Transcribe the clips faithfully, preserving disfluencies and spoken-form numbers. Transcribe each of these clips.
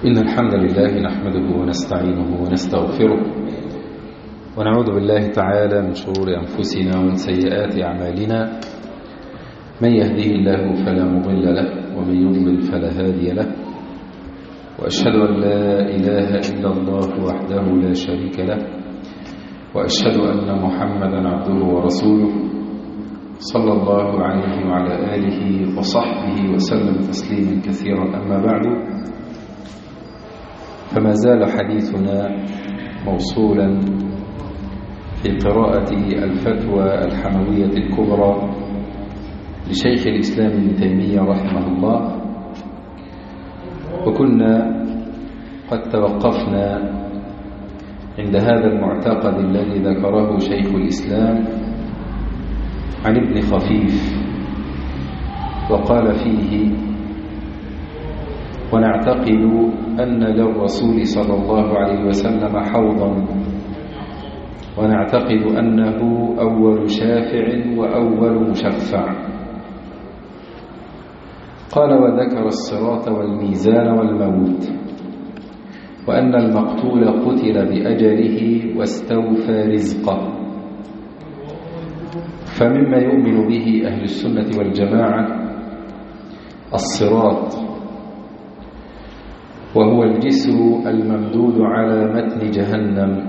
إن الحمد لله نحمده ونستعينه ونستغفره ونعوذ بالله تعالى من شرور أنفسنا ومن سيئات أعمالنا. من يهده الله فلا مضل له ومن يضلل فلا هادي له، وأشهد أن لا إله إلا الله وحده لا شريك له، وأشهد أن محمدا عبده ورسوله صلى الله عليه وعلى آله وصحبه وسلم تسليما كثيرا. أما بعد، فما زال حديثنا موصولا في قراءة الفتوى الحموية الكبرى لشيخ الإسلام ابن تيمية رحمه الله، وكنا قد توقفنا عند هذا المعتقد الذي ذكره شيخ الإسلام عن ابن خفيف، وقال فيه: ونعتقد أن للرسول صلى الله عليه وسلم حوضا، ونعتقد أنه أول شافع وأول مشفع. قال: وذكر الصراط والميزان والموت، وأن المقتول قتل بأجله واستوفى رزقه. فمما يؤمن به أهل السنة والجماعة الصراط، وهو الجسر الممدود على متن جهنم،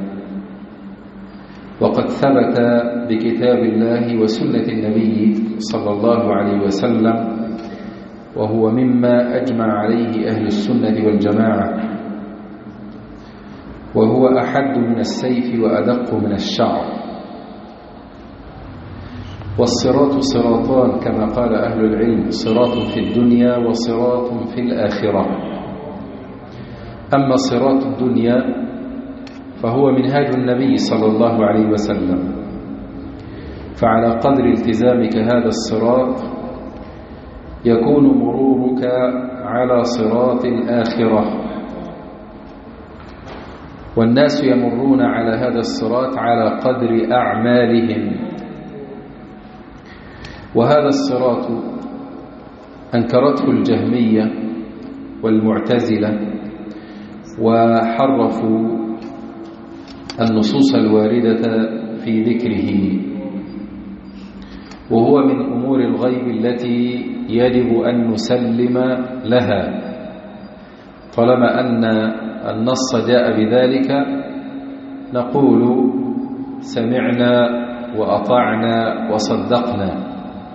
وقد ثبت بكتاب الله وسنة النبي صلى الله عليه وسلم، وهو مما أجمع عليه أهل السنة والجماعة، وهو أحد من السيف وأدق من الشعر. والصراط صراطان كما قال أهل العلم: صراط في الدنيا وصراط في الآخرة. أما صراط الدنيا فهو منهاج النبي صلى الله عليه وسلم، فعلى قدر التزامك هذا الصراط يكون مرورك على صراط الآخرة، والناس يمرون على هذا الصراط على قدر أعمالهم. وهذا الصراط أنكرته الجهمية والمعتزلة، وحرفوا النصوص الواردة في ذكره، وهو من أمور الغيب التي يجب أن نسلم لها طالما أن النص جاء بذلك. نقول: سمعنا وأطعنا وصدقنا.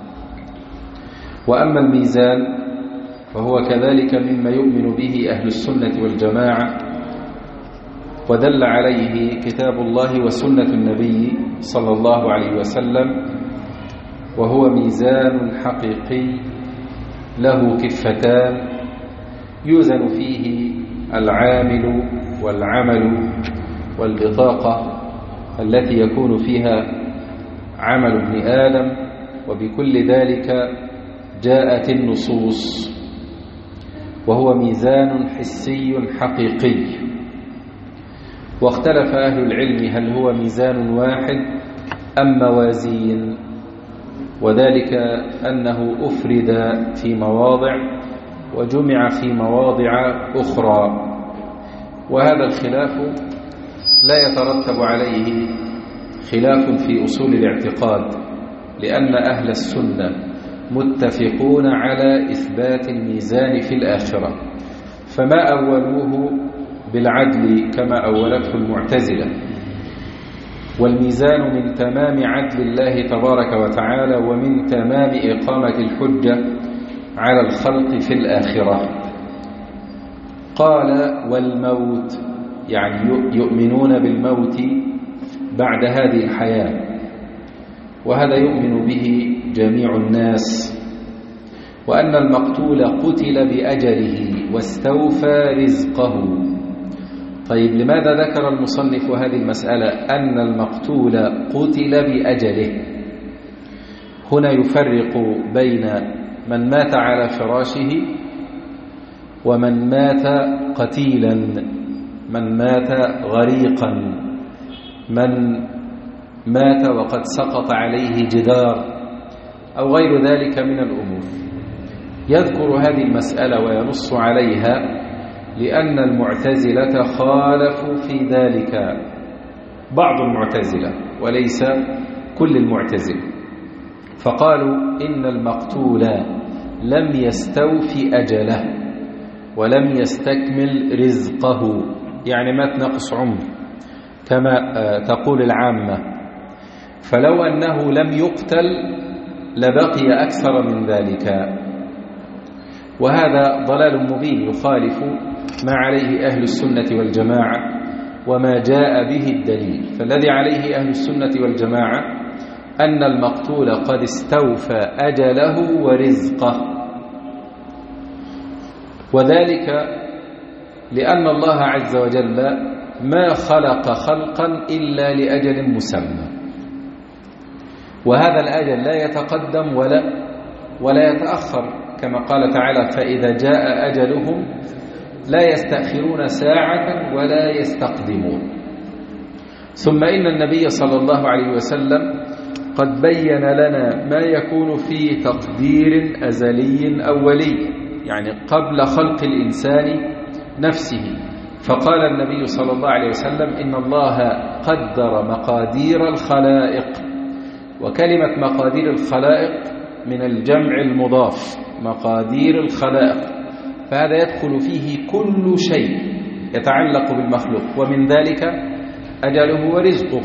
وأما الميزان فهو كذلك مما يؤمن به أهل السنة والجماعة، ودل عليه كتاب الله وسنة النبي صلى الله عليه وسلم، وهو ميزان حقيقي له كفتان يوزن فيه العامل والعمل والبطاقة التي يكون فيها عمل ابن آدم، وبكل ذلك جاءت النصوص، وهو ميزان حسي حقيقي. واختلف أهل العلم هل هو ميزان واحد أم موازين، وذلك أنه أفرد في مواضع وجمع في مواضع أخرى، وهذا الخلاف لا يترتب عليه خلاف في أصول الاعتقاد، لأن أهل السنة متفقون على إثبات الميزان في الآخرة، فما أولوه بالعدل كما أولته المعتزلة. والميزان من تمام عدل الله تبارك وتعالى، ومن تمام إقامة الحجة على الخلق في الآخرة. قال: والموت، يعني يؤمنون بالموت بعد هذه الحياة، وهذا يؤمن به جميع الناس. وأن المقتول قتل بأجله واستوفى رزقه. طيب، لماذا ذكر المصنف هذه المسألة أن المقتول قتل بأجله؟ هنا يفرق بين من مات على فراشه ومن مات قتيلا، من مات غريقا، من مات وقد سقط عليه جدار أو غير ذلك من الأمور. يذكر هذه المسألة وينص عليها لأن المعتزلة خالفوا في ذلك، بعض المعتزلة وليس كل المعتزلة، فقالوا إن المقتول لم يستوفي أجله ولم يستكمل رزقه، يعني مات نقص عمر كما تقول العامة، فلو أنه لم يقتل لبقي أكثر من ذلك. وهذا ضلال مبين يخالف ما عليه أهل السنة والجماعة وما جاء به الدليل. فالذي عليه أهل السنة والجماعة أن المقتول قد استوفى أجله ورزقه، وذلك لأن الله عز وجل ما خلق خلقا إلا لأجل مسمى، وهذا الأجل لا يتقدم ولا ولا يتأخر، كما قال تعالى: فإذا جاء أجلهم لا يستأخرون ساعة ولا يستقدمون. ثم إن النبي صلى الله عليه وسلم قد بين لنا ما يكون في تقدير أزلي أولي، يعني قبل خلق الإنسان نفسه، فقال النبي صلى الله عليه وسلم: إن الله قدر مقادير الخلائق. وكلمة مقادير الخلائق من الجمع المضاف، مقادير الخلائق، فهذا يدخل فيه كل شيء يتعلق بالمخلوق، ومن ذلك أجله ورزقه.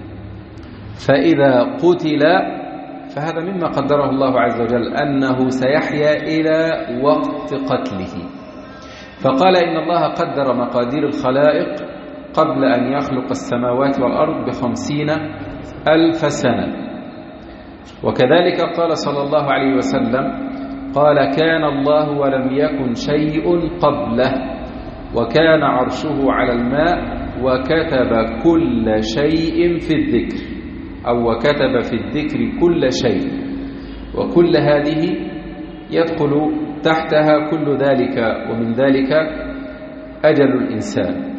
فإذا قتل فهذا مما قدره الله عز وجل أنه سيحيا إلى وقت قتله، فقال: إن الله قدر مقادير الخلائق قبل أن يخلق السماوات والأرض بخمسين ألف سنة. وكذلك قال صلى الله عليه وسلم: قال: كان الله ولم يكن شيء قبله، وكان عرشه على الماء، وكتب كل شيء في الذكر، أو وكتب في الذكر كل شيء. وكل هذه يدخل تحتها كل ذلك، ومن ذلك أجل الإنسان.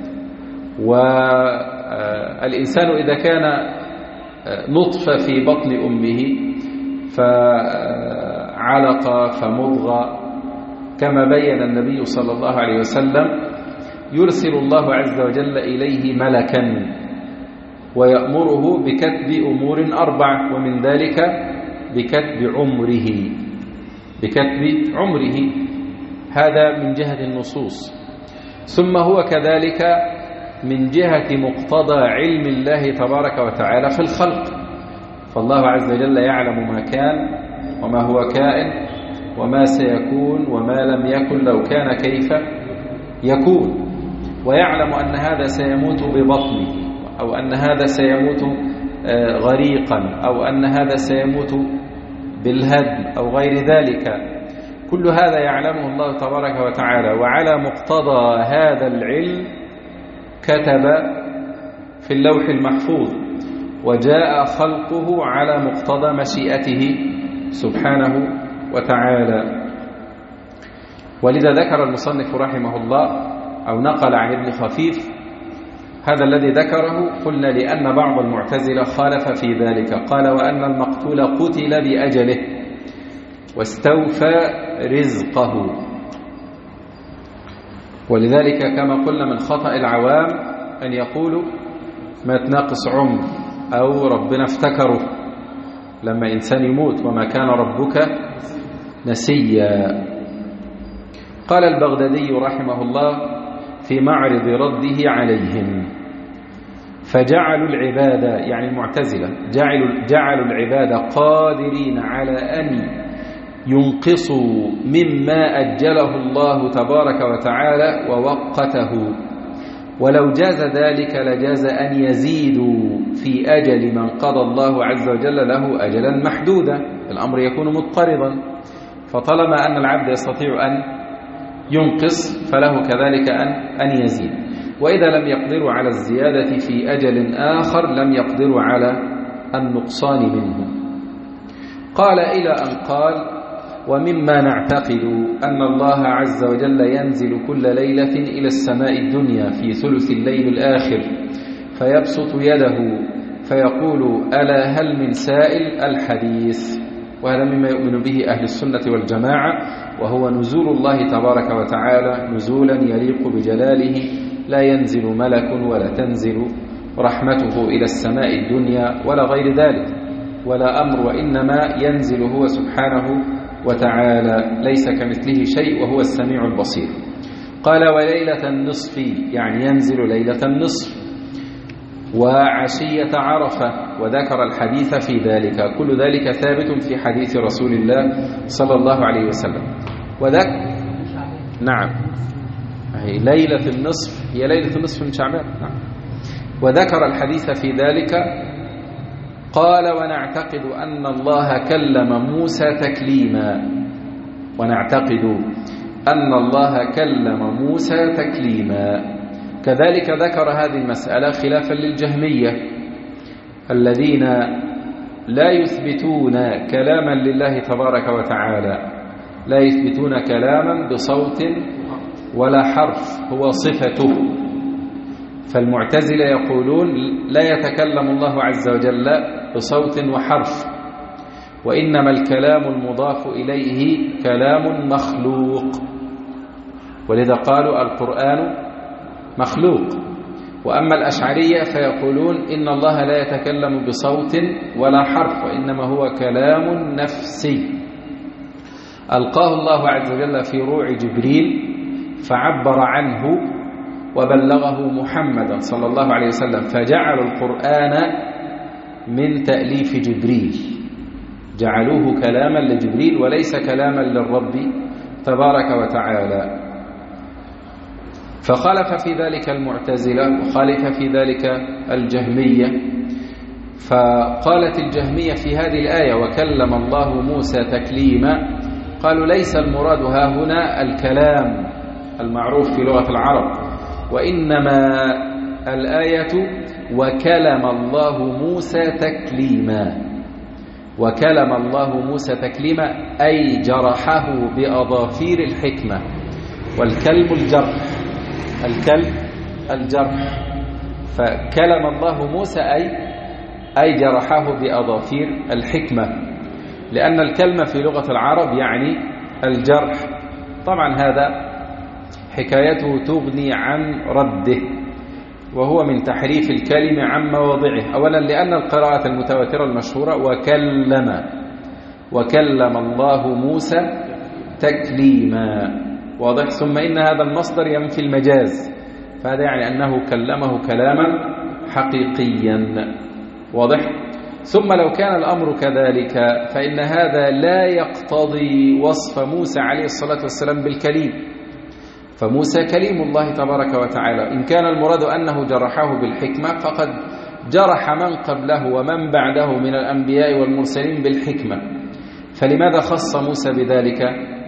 والإنسان إذا كان نطفة في بطن أمه فعلق فمضغة، كما بين النبي صلى الله عليه وسلم، يرسل الله عز وجل إليه ملكا ويأمره بكتب أمور أربع، ومن ذلك بكتب عمره بكتب عمره هذا من جهة النصوص. ثم هو كذلك من جهة مقتضى علم الله تبارك وتعالى في الخلق، فالله عز وجل يعلم ما كان وما هو كائن وما سيكون وما لم يكن لو كان كيف يكون، ويعلم أن هذا سيموت ببطنه، أو أن هذا سيموت غريقا، أو أن هذا سيموت بالهدم أو غير ذلك. كل هذا يعلمه الله تبارك وتعالى، وعلى مقتضى هذا العلم كتب في اللوح المحفوظ، وجاء خلقه على مقتضى مشيئته سبحانه وتعالى. ولذا ذكر المصنف رحمه الله أو نقل عن ابن خفيف هذا الذي ذكره، قلنا لأن بعض المعتزلة خالف في ذلك، قال: وأن المقتول قتل بأجله واستوفى رزقه. ولذلك كما قلنا من خطأ العوام أن يقولوا مات ناقص عمر، أو ربنا افتكره لما إنسان يموت، وما كان ربك نسيا. قال البغدادي رحمه الله في معرض رده عليهم: فجعلوا العبادة، يعني المعتزلة، جعلوا, جعلوا العبادة قادرين على أن ينقصوا مما أجله الله تبارك وتعالى ووقته، ولو جاز ذلك لجاز أن يزيدوا في أجل من قضى الله عز وجل له أجلا محدودا، الأمر يكون مضطردا، فطالما أن العبد يستطيع أن ينقص فله كذلك أن أن يزيد، وإذا لم يقدروا على الزيادة في أجل آخر لم يقدروا على النقصان منه. قال إلى أن قال: ومما نعتقد أن الله عز وجل ينزل كل ليلة إلى السماء الدنيا في ثلث الليل الآخر، فيبسط يده فيقول: ألا هل من سائل؟ الحديث. وهذا مما يؤمن به أهل السنة والجماعة، وهو نزول الله تبارك وتعالى نزولا يليق بجلاله، لا ينزل ملك ولا تنزل رحمته إلى السماء الدنيا ولا غير ذلك ولا أمر، وإنما ينزل هو سبحانه وتعالى، ليس كمثله شيء وهو السميع البصير. قال وليلة النصف، يعني ينزل ليلة النصف وعشية عرفة، وذكر الحديث في ذلك. كل ذلك ثابت في حديث رسول الله صلى الله عليه وسلم. وذكر نعم هي ليلة النصف، هي ليلة النصف من شعبان. نعم. وذكر الحديث في ذلك. قال ونعتقد أن الله كلم موسى تكليما، ونعتقد أن الله كلم موسى تكليما. كذلك ذكر هذه المسألة خلافا للجهمية الذين لا يثبتون كلاما لله تبارك وتعالى، لا يثبتون كلاما بصوت ولا حرف، هو صفته. فالمعتزلة يقولون لا يتكلم الله عز وجل بصوت وحرف، وإنما الكلام المضاف إليه كلام مخلوق، ولذا قالوا القرآن مخلوق. وأما الأشعرية فيقولون إن الله لا يتكلم بصوت ولا حرف، وإنما هو كلام نفسي ألقاه الله عز وجل في روع جبريل فعبر عنه وبلغه محمدا صلى الله عليه وسلم، فجعلوا القرآن من تأليف جبريل، جعلوه كلاما لجبريل وليس كلاما للرب تبارك وتعالى. فخالف في ذلك المعتزلة وخالف في ذلك الجهمية. فقالت الجهمية في هذه الآية وكلم الله موسى تكليما، قالوا ليس المراد ها هنا الكلام المعروف في لغة العرب، وإنما الآية وكلم الله موسى تكليما، وكلم الله موسى تكليما أي جرحه بأظافير الحكمة، والكلم الجرح، الكلم الجرح، فكلم الله موسى أي أي جرحه بأظافير الحكمة، لأن الكلمة في لغة العرب يعني الجرح. طبعا هذا حكايته تغني عن رده، وهو من تحريف الكلمة عن مواضعه. أولا لأن القراءة المتواترة المشهورة وكلم وكلم الله موسى تكليما، واضح. ثم إن هذا المصدر ينفي المجاز، فهذا يعني أنه كلمه كلاما حقيقيا، واضح. ثم لو كان الأمر كذلك فإن هذا لا يقتضي وصف موسى عليه الصلاة والسلام بالكليم، فموسى كليم الله تبارك وتعالى. إن كان المراد أنه جرحه بالحكمة فقد جرح من قبله ومن بعده من الأنبياء والمرسلين بالحكمة، فلماذا خص موسى بذلك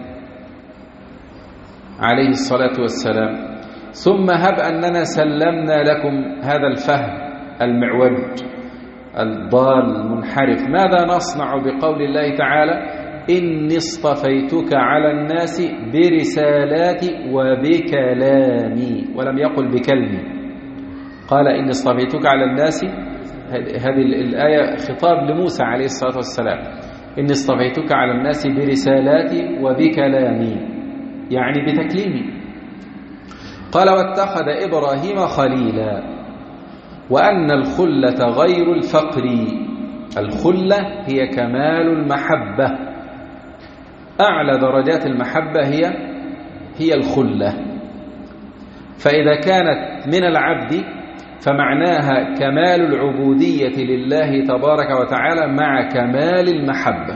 عليه الصلاة والسلام؟ ثم هب أننا سلمنا لكم هذا الفهم المعوج الضال المنحرف، ماذا نصنع بقول الله تعالى إني اصطفيتك على الناس برسالاتي وبكلامي، ولم يقل بكلمي، قال إني اصطفيتك على الناس. هذه الآية خطاب لموسى عليه الصلاة والسلام، إني اصطفيتك على الناس برسالاتي وبكلامي، يعني بتكليمي. قال واتخذ إبراهيم خليلا، وأن الخلة غير الفقر، الخلة هي كمال المحبة، أعلى درجات المحبة هي هي الخلة. فإذا كانت من العبد فمعناها كمال العبودية لله تبارك وتعالى مع كمال المحبة،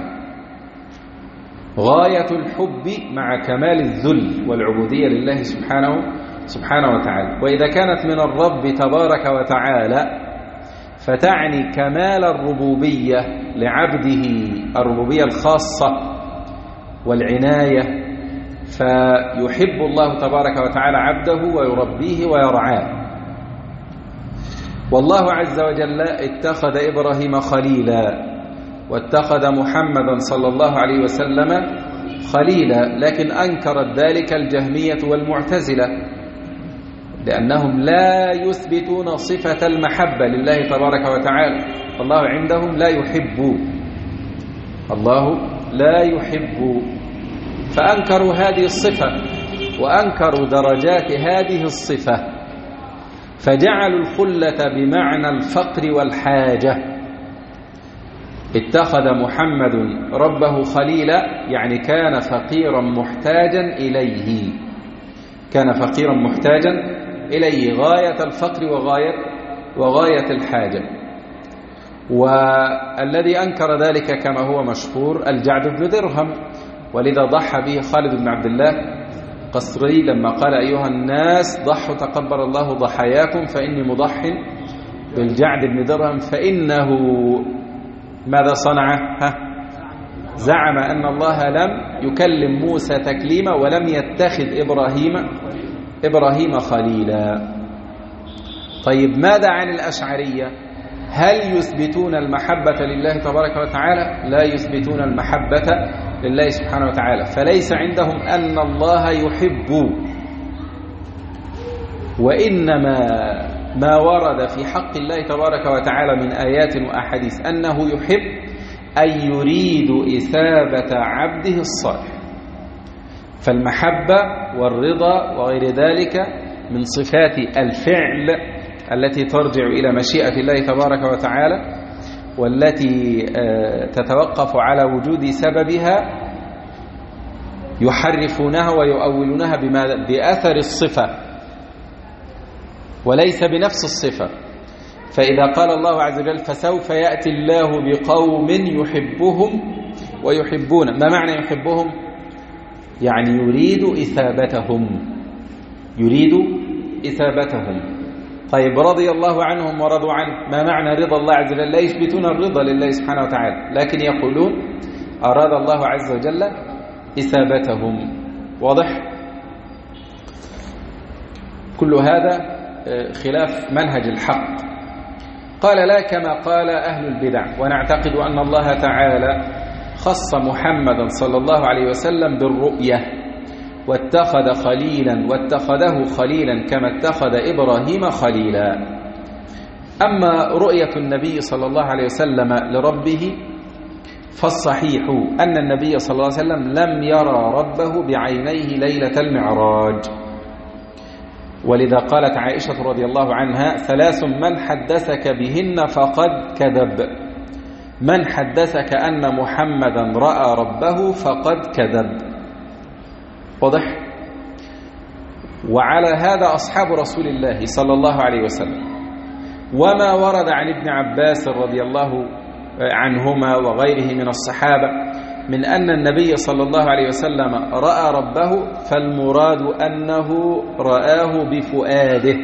غاية الحب مع كمال الذل والعبودية لله سبحانه سبحانه وتعالى. وإذا كانت من الرب تبارك وتعالى فتعني كمال الربوبية لعبده، الربوبية الخاصة والعناية، فيحب الله تبارك وتعالى عبده ويربيه ويرعاه. والله عز وجل اتخذ إبراهيم خليلا، واتخذ محمدا صلى الله عليه وسلم خليلا، لكن أنكرت ذلك الجهمية والمعتزلة، لأنهم لا يثبتون صفة المحبة لله تبارك وتعالى، فالله عندهم لا يحب. الله لا يحب. فأنكروا هذه الصفة وأنكروا درجات هذه الصفة، فجعلوا الخلة بمعنى الفقر والحاجة. اتخذ محمد ربه خليلا، يعني كان فقيرا محتاجا إليه، كان فقيرا محتاجا إليه غاية الفقر وغاية, وغاية الحاجة. والذي أنكر ذلك كما هو مشهور الجعد بن درهم، ولذا ضحى به خالد بن عبد الله قصري لما قال أيها الناس ضحوا تقبل الله ضحاياكم فإني مضح بالجعد بن درهم، فإنه ماذا صنع؟ ها؟ زعم أن الله لم يكلم موسى تكليما ولم يتخذ إبراهيم إبراهيم خليلا. طيب ماذا عن الأشعرية؟ هل يثبتون المحبة لله تبارك وتعالى؟ لا يثبتون المحبة لله سبحانه وتعالى، فليس عندهم أن الله يحب، وإنما ما ورد في حق الله تبارك وتعالى من آيات وأحاديث أنه يحب أن يريد إثابة عبده الصالح. فالمحبة والرضا وغير ذلك من صفات الفعل التي ترجع إلى مشيئة الله تبارك وتعالى، والتي تتوقف على وجود سببها، يحرفونها ويؤولونها بأثر الصفة وليس بنفس الصفة. فإذا قال الله عز وجل فسوف يأتي الله بقوم يحبهم ويحبون، ما معنى يحبهم؟ يعني يريد إثابتهم، يريد إثابتهم. طيب رضي الله عنهم ورضوا عنه، ما معنى رضا الله عز وجل؟ لا يثبتون الرضا لله سبحانه وتعالى، لكن يقولون أراد الله عز وجل إثابتهم. واضح؟ كل هذا خلاف منهج الحق. قال لا كما قال أهل البدع، ونعتقد أن الله تعالى خص محمدا صلى الله عليه وسلم بالرؤية، واتخذ خليلا واتخذه خليلا كما اتخذ إبراهيم خليلا. أما رؤية النبي صلى الله عليه وسلم لربه فالصحيح أن النبي صلى الله عليه وسلم لم يرى ربه بعينيه ليلة المعراج، ولذا قالت عائشة رضي الله عنها ثلاث من حدثك بهن فقد كذب، من حدثك أن محمدا رأى ربه فقد كذب. واضح؟ وعلى هذا أصحاب رسول الله صلى الله عليه وسلم. وما ورد عن ابن عباس رضي الله عنهما وغيره من الصحابة من أن النبي صلى الله عليه وسلم رأى ربه، فالمراد أنه رآه بفؤاده،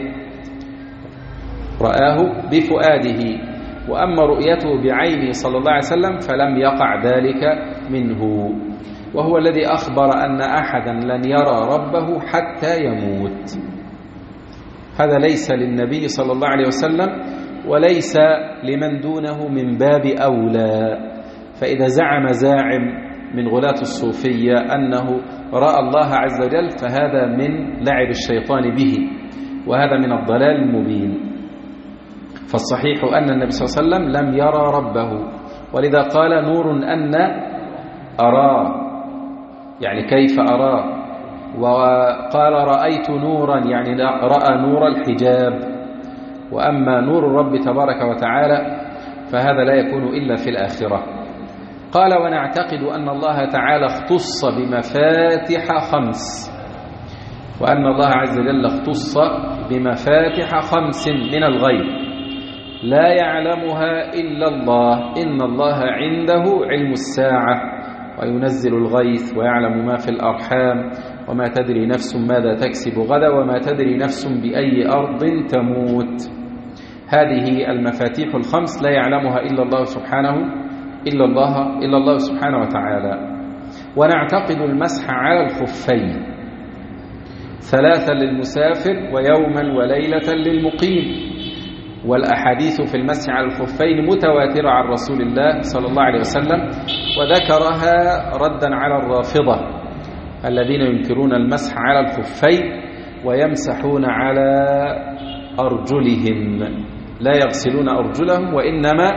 رآه بفؤاده. وأما رؤيته بعينه صلى الله عليه وسلم فلم يقع ذلك منه، وهو الذي أخبر أن أحدا لن يرى ربه حتى يموت. هذا ليس للنبي صلى الله عليه وسلم وليس لمن دونه من باب أولى. فإذا زعم زاعم من غلاة الصوفية أنه رأى الله عز وجل فهذا من لعب الشيطان به، وهذا من الضلال المبين. فالصحيح أن النبي صلى الله عليه وسلم لم يرى ربه، ولذا قال نور أن أراه، يعني كيف أراه. وقال رأيت نورا، يعني رأى نور الحجاب. وأما نور الرب تبارك وتعالى فهذا لا يكون إلا في الآخرة. قال ونعتقد أن الله تعالى اختص بمفاتح خمس، وأن الله عز وجل اختص بمفاتح خمس من الغيب لا يعلمها إلا الله. إن الله عنده علم الساعة وينزل الغيث ويعلم ما في الأرحام وما تدري نفس ماذا تكسب غدا وما تدري نفس بأي أرض تموت. هذه المفاتيح الخمس لا يعلمها إلا الله سبحانه إلا الله إلا الله سبحانه وتعالى. ونعتقد المسح على الخفين ثلاثا للمسافر ويوما وليلة للمقيم. والأحاديث في المسح على الخفين متواترة عن رسول الله صلى الله عليه وسلم، وذكرها ردا على الرافضة الذين ينكرون المسح على الخفين ويمسحون على أرجلهم، لا يغسلون أرجلهم وإنما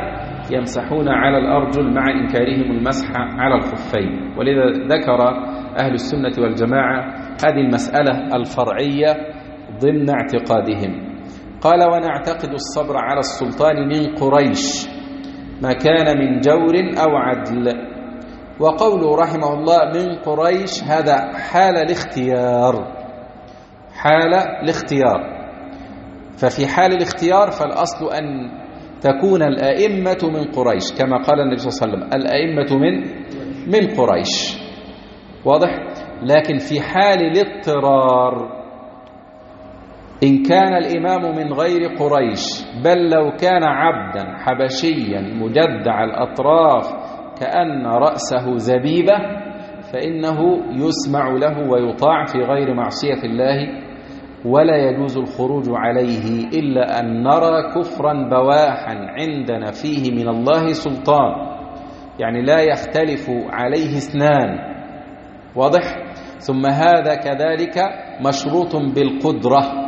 يمسحون على الأرجل مع إنكارهم المسح على الخفين. ولذا ذكر أهل السنة والجماعة هذه المسألة الفرعية ضمن اعتقادهم. قال: ونعتقد الصبر على السلطان من قريش ما كان من جور أو عدل. وقوله رحمه الله من قريش هذا حال الاختيار، حال الاختيار. ففي حال الاختيار فالأصل أن تكون الأئمة من قريش كما قال النبي صلى الله عليه وسلم: الأئمة من من قريش. واضح؟ لكن في حال الاضطرار إن كان الإمام من غير قريش، بل لو كان عبدا حبشيا مجدع الأطراف كأن رأسه زبيبة، فإنه يسمع له ويطاع في غير معصية الله، ولا يجوز الخروج عليه إلا أن نرى كفرا بواحا عندنا فيه من الله سلطان، يعني لا يختلف عليه اثنان. واضح؟ ثم هذا كذلك مشروط بالقدرة،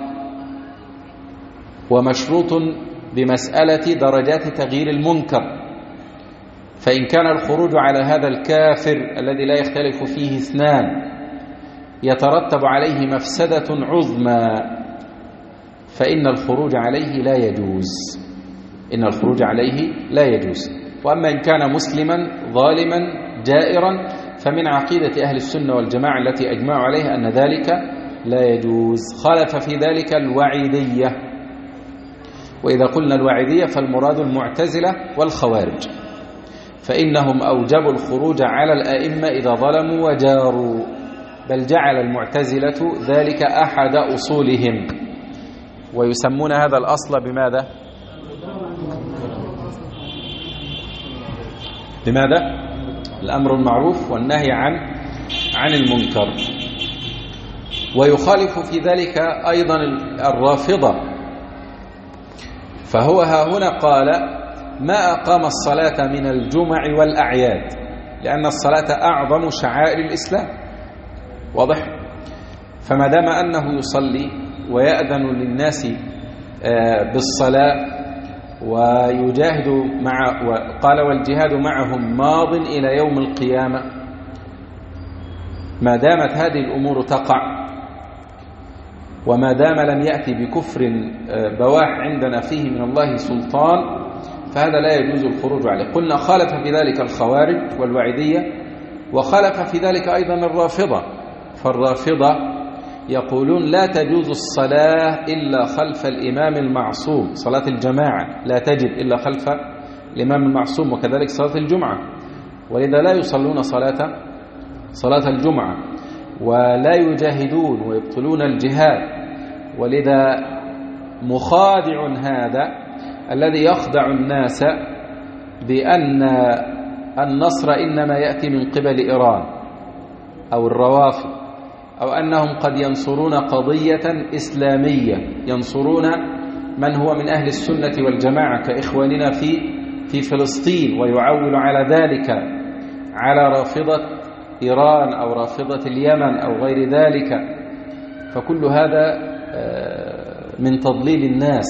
ومشروط بمسألة درجات تغيير المنكر. فإن كان الخروج على هذا الكافر الذي لا يختلف فيه اثنان يترتب عليه مفسدة عظمى، فإن الخروج عليه لا يجوز، إن الخروج عليه لا يجوز. وأما إن كان مسلما ظالما جائرا فمن عقيدة أهل السنة والجماعة التي أجمعوا عليها أن ذلك لا يجوز. خالف في ذلك الوعيدية، وإذا قلنا الوعيدية فالمراد المعتزلة والخوارج، فإنهم أوجبوا الخروج على الأئمة إذا ظلموا وجاروا، بل جعل المعتزلة ذلك أحد أصولهم، ويسمون هذا الأصل بماذا؟ بماذا؟ الأمر المعروف والنهي عن عن المنكر. ويخالف في ذلك أيضا الرافضة، فهو ها هنا قال: ما أقام الصلاة من الجمع والأعياد، لأن الصلاة أعظم شعائر الإسلام. واضح؟ فما دام أنه يصلي ويأذن للناس بالصلاة ويجاهد مع، قال: والجهاد معهم ماض إلى يوم القيامة، ما دامت هذه الأمور تقع وما دام لم يأتي بكفر بواح عندنا فيه من الله سلطان فهذا لا يجوز الخروج عليه. قلنا خالف في ذلك الخوارج والوعيدية، وخالف في ذلك أيضا الرافضة. فالرافضة يقولون لا تجوز الصلاة إلا خلف الإمام المعصوم، صلاة الجماعة لا تجب إلا خلف الإمام المعصوم، وكذلك صلاة الجمعة، ولذا لا يصلون صلاة صلاة الجمعة ولا يجاهدون ويبطلون الجهاد. ولذا مخادع هذا الذي يخدع الناس بأن النصر إنما يأتي من قبل إيران أو الروافض، أو أنهم قد ينصرون قضية إسلامية، ينصرون من هو من أهل السنة والجماعة كإخواننا في في فلسطين، ويعول على ذلك على رافضة إيران أو رافضة اليمن أو غير ذلك. فكل هذا من تضليل الناس،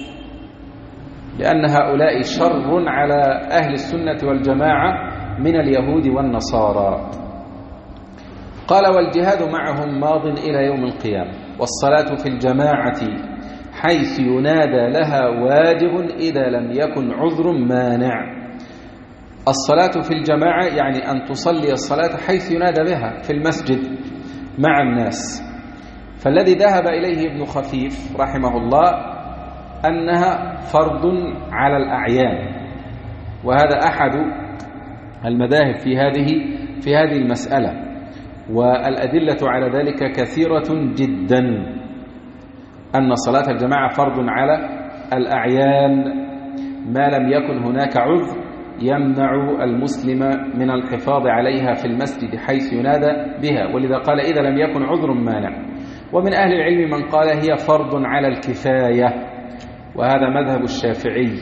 لأن هؤلاء شر على أهل السنة والجماعة من اليهود والنصارى. قال: والجهاد معهم ماض إلى يوم القيامة، والصلاة في الجماعة حيث ينادى لها واجب إذا لم يكن عذر مانع. الصلاة في الجماعة يعني أن تصلي الصلاة حيث ينادى بها في المسجد مع الناس. فالذي ذهب إليه ابن خفيف رحمه الله أنها فرض على الأعيان، وهذا أحد المذاهب في هذه في هذه المسألة، والأدلة على ذلك كثيرة جدا، أن صلاة الجماعة فرض على الأعيان ما لم يكن هناك عذر يمنع المسلم من الحفاظ عليها في المسجد حيث ينادى بها. ولذا قال: إذا لم يكن عذر مانع. ومن أهل العلم من قال هي فرض على الكفاية، وهذا مذهب الشافعي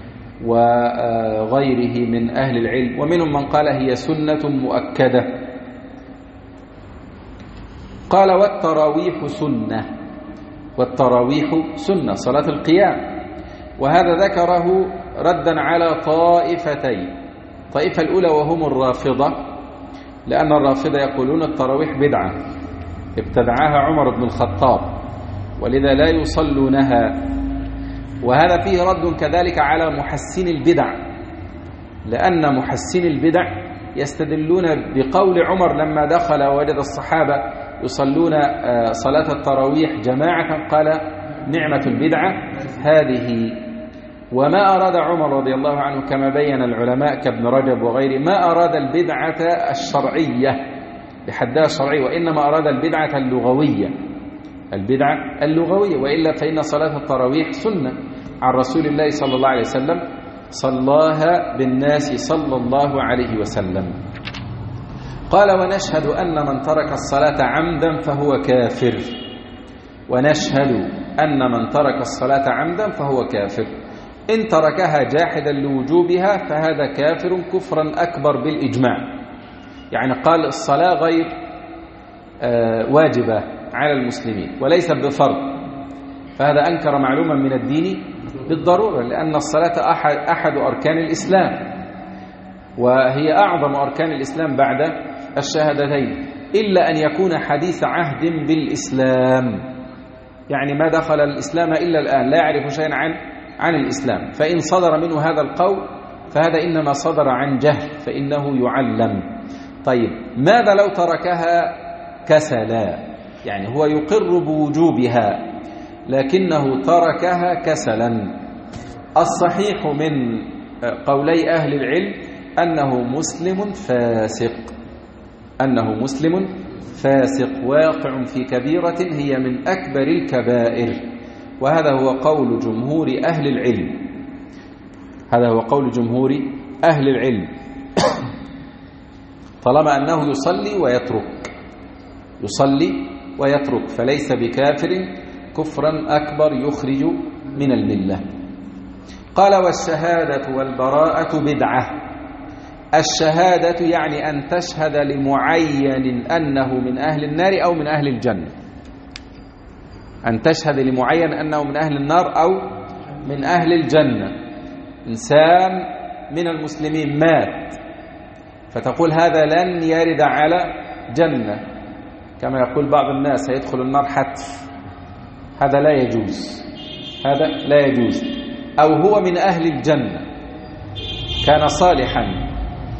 وغيره من أهل العلم، ومنهم من قال هي سنة مؤكدة. قال: والتراويح سنة، والتراويح سنة، صلاة القيام، وهذا ذكره ردا على طائفتين. الطائفة الأولى وهم الرافضة، لأن الرافضة يقولون التراويح بدعة ابتدعها عمر بن الخطاب ولذا لا يصلونها، وهذا فيه رد كذلك على محسن البدع، لأن محسن البدع يستدلون بقول عمر لما دخل ووجد الصحابة يصلون صلاة التراويح جماعة قال نعمة البدعة هذه. وما أراد عمر رضي الله عنه كما بين العلماء كابن رجب وغيره ما أراد البدعة الشرعية بحدها الشرعي، وإنما أراد البدعة اللغوية، البدعة اللغوية، وإلا فإن صلاة التراويح سنة عن رسول الله صلى الله عليه وسلم صلاها بالناس صلى الله عليه وسلم. قال ونشهد أن من ترك الصلاة عمدا فهو كافر، ونشهد أن من ترك الصلاة عمدا فهو كافر، إن تركها جاحدا لوجوبها فهذا كافر كفرا أكبر بالإجماع. يعني قال الصلاة غير واجبة على المسلمين وليس بفرض، فهذا أنكر معلوما من الدين بالضرورة، لأن الصلاة أحد, أحد أركان الإسلام، وهي أعظم أركان الإسلام بعد الشهادتين، إلا أن يكون حديث عهد بالإسلام، يعني ما دخل الإسلام إلا الآن لا يعرف شيئا عن عن الإسلام، فإن صدر منه هذا القول فهذا إنما صدر عن جهل فإنه يعلم. طيب ماذا لو تركها كسلا؟ يعني هو يقر بوجوبها لكنه تركها كسلا. الصحيح من قولي أهل العلم أنه مسلم فاسق، أنه مسلم فاسق واقع في كبيرة هي من أكبر الكبائر، وهذا هو قول جمهور أهل العلم، هذا هو قول جمهور أهل العلم طالما أنه يصلي ويترك، يصلي ويترك فليس بكافر كفرا أكبر يخرج من الملة. قال والشهادة والبراءة بدعة. الشهادة يعني أن تشهد لمعين أنه من أهل النار أو من أهل الجنة، أن تشهد لمعين أنه من أهل النار أو من أهل الجنة. إنسان من المسلمين مات فتقول هذا لن يرد على جنة، كما يقول بعض الناس هيدخل النار حتف، هذا لا يجوز، هذا لا يجوز. أو هو من أهل الجنة كان صالحا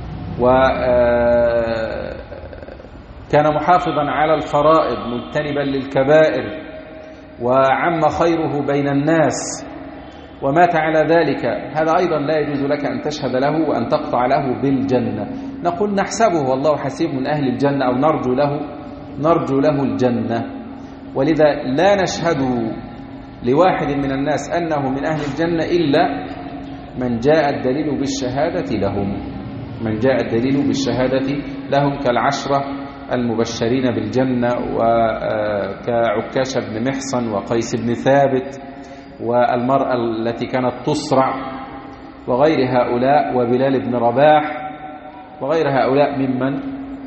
وكان محافظا على الفرائض مجتنبا للكبائر وعم خيره بين الناس ومات على ذلك، هذا أيضا لا يجوز لك أن تشهد له وأن تقطع له بالجنة. نقول نحسبه والله حسيب من أهل الجنة أو نرجو له نرجو له الجنة، ولذا لا نشهد لواحد من الناس أنه من أهل الجنة إلا من جاء الدليل بالشهادة لهم، من جاء الدليل بالشهادة لهم كالعشرة المبشرين بالجنة وكعكاشة بن محصن وقيس بن ثابت والمرأة التي كانت تصرع وغير هؤلاء وبلال بن رباح وغير هؤلاء ممن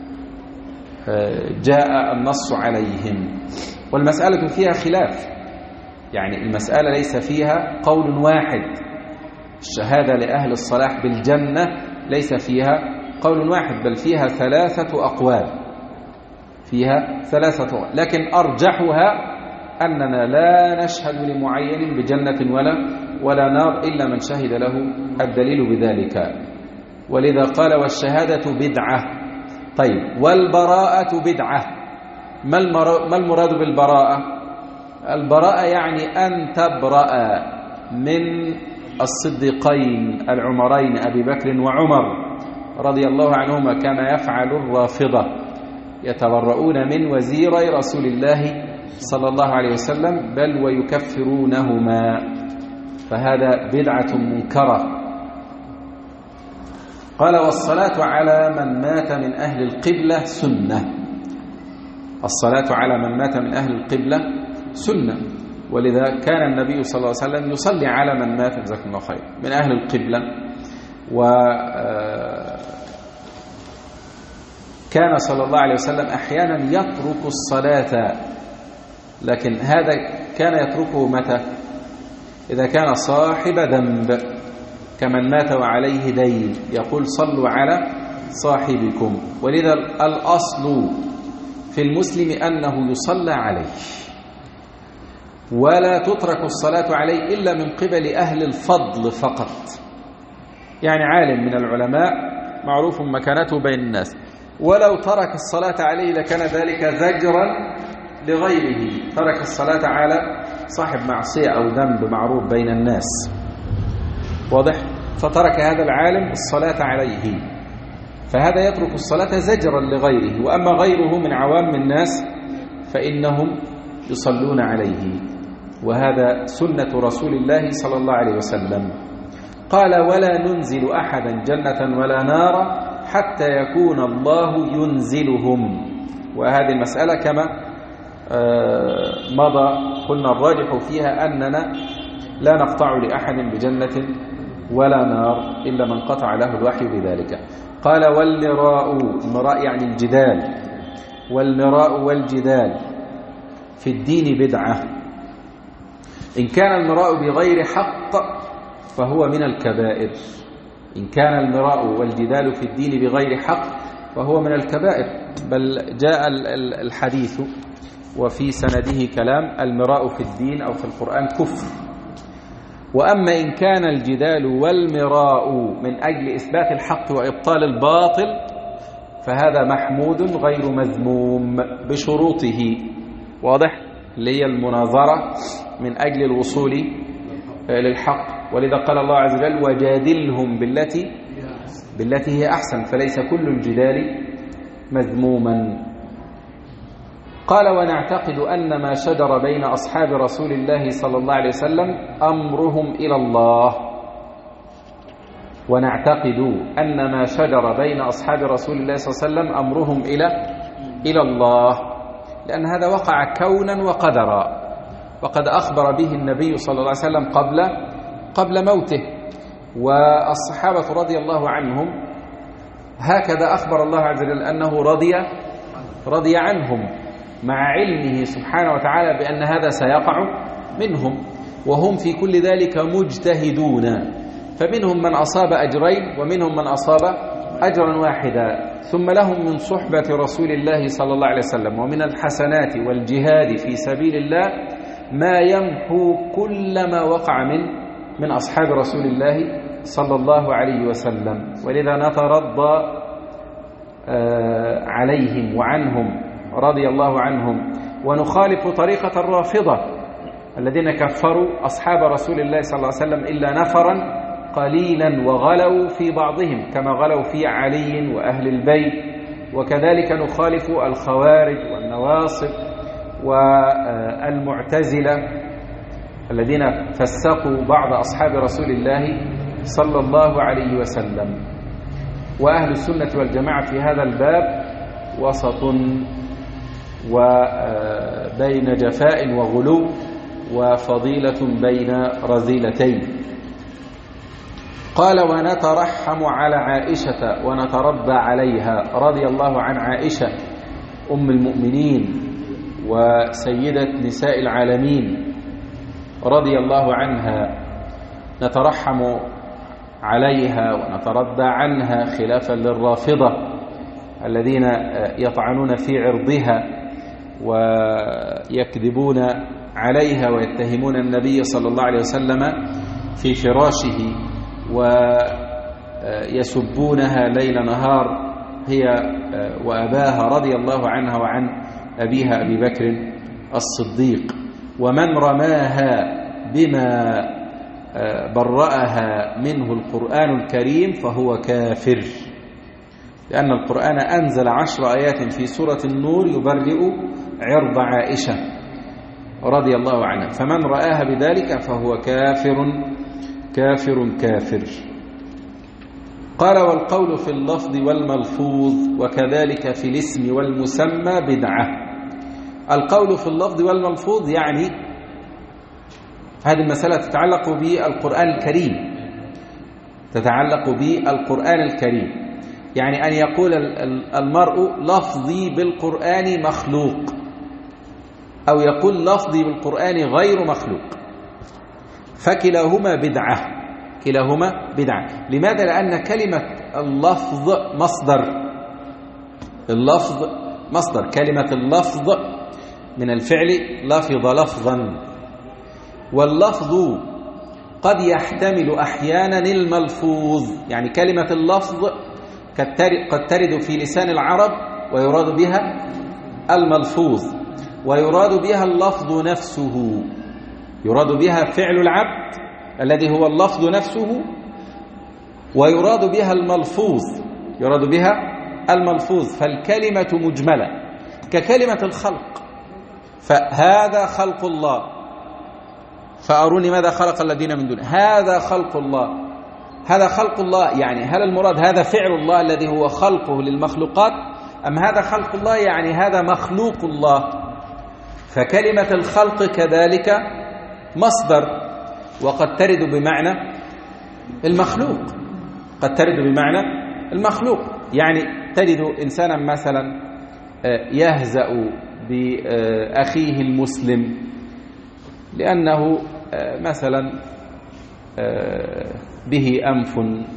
جاء النص عليهم. والمسألة فيها خلاف، يعني المسألة ليس فيها قول واحد، الشهادة لأهل الصلاح بالجنة ليس فيها قول واحد بل فيها ثلاثة أقوال، فيها ثلاثة أقوال، لكن أرجحها أننا لا نشهد لمعين بجنة ولا ولا نار إلا من شهد له الدليل بذلك. ولذا قال والشهادة بدعة. طيب والبراءة بدعة. ما المراد بالبراءة؟ البراءة يعني أن تبرأ من الصديقين العمرين أبي بكر وعمر رضي الله عنهما كما يفعل الرافضة، يتبرؤون من وزيري رسول الله صلى الله عليه وسلم بل ويكفرونهما، فهذا بدعة منكرة. قال والصلاة على من مات من أهل القبلة سنة. الصلاة على من مات من أهل القبلة سنة، ولذا كان النبي صلى الله عليه وسلم يصلي على من مات جزاكم الله خير من أهل القبلة، وكان صلى الله عليه وسلم أحيانا يترك الصلاة، لكن هذا كان يتركه متى؟ إذا كان صاحب ذنب، كمن مات وعليه دين يقول صلوا على صاحبكم. ولذا الأصل في المسلم أنه يصلى عليه، ولا تترك الصلاة عليه إلا من قبل أهل الفضل فقط. يعني عالم من العلماء معروف مكانته بين الناس، ولو ترك الصلاة عليه لكان ذلك زجرا لغيره. ترك الصلاة على صاحب معصية أو ذنب معروف بين الناس، واضح؟ فترك هذا العالم الصلاة عليه، فهذا يترك الصلاة زجرا لغيره. وأما غيره من عوام الناس فإنهم يصلون عليه، وهذا سنة رسول الله صلى الله عليه وسلم. قال ولا ننزل أحدا جنة ولا نارا حتى يكون الله ينزلهم. وهذه المسألة كما مضى قلنا الراجح فيها أننا لا نقطع لأحد بجنة ولا نار إلا من قطع له الوحي بذلك. قال والمراء، المراء يعني الجدال، والمراء والجدال في الدين بدعة. إن كان المراء بغير حق فهو من الكبائر. إن كان المراء والجدال في الدين بغير حق فهو من الكبائر، بل جاء الحديث وفي سنده كلام المراء في الدين أو في القرآن كفر. وأما إن كان الجدال والمراء من أجل إثبات الحق وإبطال الباطل فهذا محمود غير مذموم بشروطه، واضح؟ اللي هي المناظرة من أجل الوصول للحق. ولذا قال الله عز وجل وجادلهم بالتي بالتي هي أحسن، فليس كل الجدال مذموما. قال ونعتقد أن ما شجر بين أصحاب رسول الله صلى الله عليه وسلم أمرهم إلى الله. ونعتقد أن ما شجر بين أصحاب رسول الله صلى الله عليه وسلم أمرهم إلى إلى الله، لأن هذا وقع كونا وقدرا، وقد أخبر به النبي صلى الله عليه وسلم قبل قبل موته. والصحابة رضي الله عنهم هكذا أخبر الله عز وجل أنه رضي رضي عنهم، مع علمه سبحانه وتعالى بأن هذا سيقع منهم، وهم في كل ذلك مجتهدون. فمنهم من أصاب أجرين ومنهم من أصاب أجرا واحدا. ثم لهم من صحبة رسول الله صلى الله عليه وسلم ومن الحسنات والجهاد في سبيل الله ما يمحو كل ما وقع من من أصحاب رسول الله صلى الله عليه وسلم. ولذا نترضى عليهم وعنهم رضي الله عنهم، ونخالف طريقة الرافضة الذين كفروا أصحاب رسول الله صلى الله عليه وسلم إلا نفرا قليلا، وغلوا في بعضهم كما غلوا في علي وأهل البيت. وكذلك نخالف الخوارج والنواصب والمعتزلة الذين فسقوا بعض أصحاب رسول الله صلى الله عليه وسلم. وأهل السنة والجماعة في هذا الباب وسط وبين جفاء وغلو، وفضيلة بين رذيلتين. قال ونترحم على عائشة ونتربى عليها رضي الله عن عائشة أم المؤمنين وسيدة نساء العالمين رضي الله عنها، نترحم عليها ونتربى عنها خلافا للرافضة الذين يطعنون في عرضها ويكذبون عليها ويتهمون النبي صلى الله عليه وسلم في فراشه ويسبونها ليل نهار هي وأباها رضي الله عنها وعن أبيها أبي بكر الصديق. ومن رماها بما برأها منه القرآن الكريم فهو كافر، لأن القرآن أنزل عشر آيات في سورة النور يبرئ عرض عائشة رضي الله عنها، فمن رآها بذلك فهو كافر كافر كافر. قال والقول في اللفظ والملفوظ وكذلك في الاسم والمسمى بدعة. القول في اللفظ والملفوظ يعني هذه المسألة تتعلق بالقرآن الكريم، تتعلق بالقرآن الكريم، يعني أن يقول المرء لفظي بالقرآن مخلوق، أو يقول لفظي بالقرآن غير مخلوق، فكلاهما بدعة. كلاهما بدعة. لماذا؟ لأن كلمة اللفظ مصدر، اللفظ مصدر، كلمة اللفظ من الفعل لفظ لفظا، واللفظ قد يحتمل أحيانا الملفوظ، يعني كلمة اللفظ قد ترد في لسان العرب ويراد بها الملفوظ، ويراد بها اللفظ نفسه، يراد بها فعل العبد الذي هو اللفظ نفسه، ويراد بها الملفوظ، يراد بها الملفوظ. فالكلمة مجملة ككلمة الخلق، فهذا خلق الله، فأروني ماذا خلق الذين من دون، هذا خلق الله، هذا خلق الله، يعني هل المراد هذا فعل الله الذي هو خلقه للمخلوقات، أم هذا خلق الله يعني هذا مخلوق الله؟ فكلمة الخلق كذلك مصدر، وقد ترد بمعنى المخلوق، قد ترد بمعنى المخلوق. يعني تجد إنسانا مثلا يهزأ بأخيه المسلم لأنه مثلا به أنف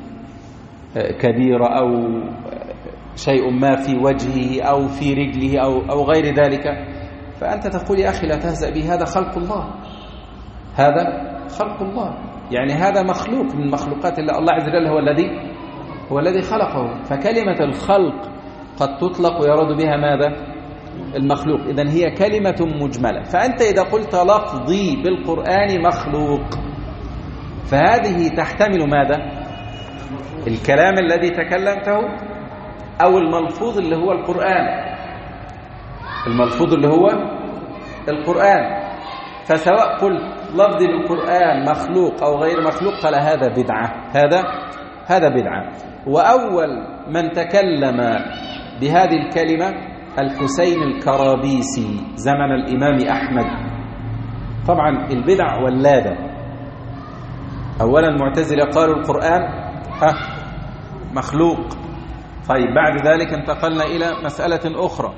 كبير أو شيء ما في وجهه أو في رجله أو, أو غير ذلك، فأنت تقول يا أخي لا تهزأ به، هذا خلق الله، هذا خلق الله، يعني هذا مخلوق من مخلوقات الله، الله عز وجل هو الذي هو الذي خلقه. فكلمة الخلق قد تطلق ويراد بها ماذا؟ المخلوق. إذن هي كلمة مجملة. فأنت إذا قلت لفظي بالقرآن مخلوق، فهذه تحتمل ماذا؟ الكلام الذي تكلمته، أو الملفوظ اللي هو القرآن، الملفوظ اللي هو القرآن. فسواء قلت لفظي بالقرآن مخلوق أو غير مخلوق فلا هذا بدعة، هذا هذا بدعة. وأول من تكلم بهذه الكلمة الحسين الكرابيسي زمن الإمام أحمد. طبعا البدع ولادة، أولا المعتزلة قالوا القرآن ها مخلوق. طيب بعد ذلك انتقلنا إلى مسألة أخرى،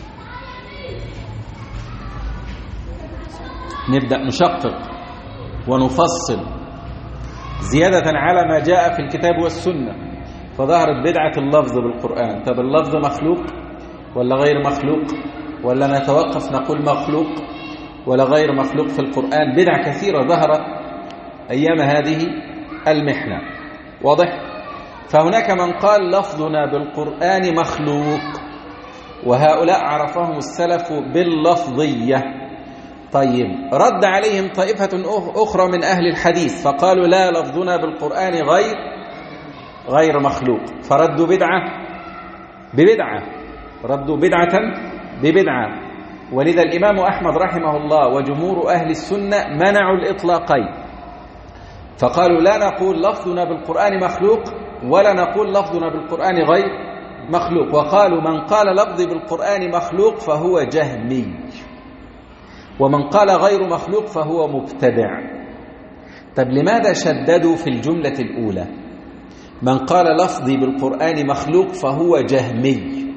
نبدأ نشقق ونفصل زيادة على ما جاء في الكتاب والسنة، فظهرت بدعة اللفظ بالقرآن. طب اللفظ مخلوق ولا غير مخلوق، ولا نتوقف نقول مخلوق ولا غير مخلوق في القرآن؟ بدع كثيرة ظهرت أيام هذه المحنة، واضح؟ فهناك من قال لفظنا بالقرآن مخلوق، وهؤلاء عرفهم السلف باللفظية. طيب رد عليهم طائفة أخرى من أهل الحديث فقالوا لا، لفظنا بالقرآن غير غير مخلوق، فردوا بدعة ببدعة، ردوا بدعة ببدعة. ولذا الإمام أحمد رحمه الله وجمهور أهل السنة منعوا الإطلاقين، فقالوا لا نقول لفظنا بالقرآن مخلوق ولا نقول لفظنا بالقرآن غير مخلوق، وقالوا من قال لفظي بالقرآن مخلوق فهو جهمي، ومن قال غير مخلوق فهو مبتدع. طب لماذا شددوا في الجملة الأولى من قال لفظي بالقرآن مخلوق فهو جهمي؟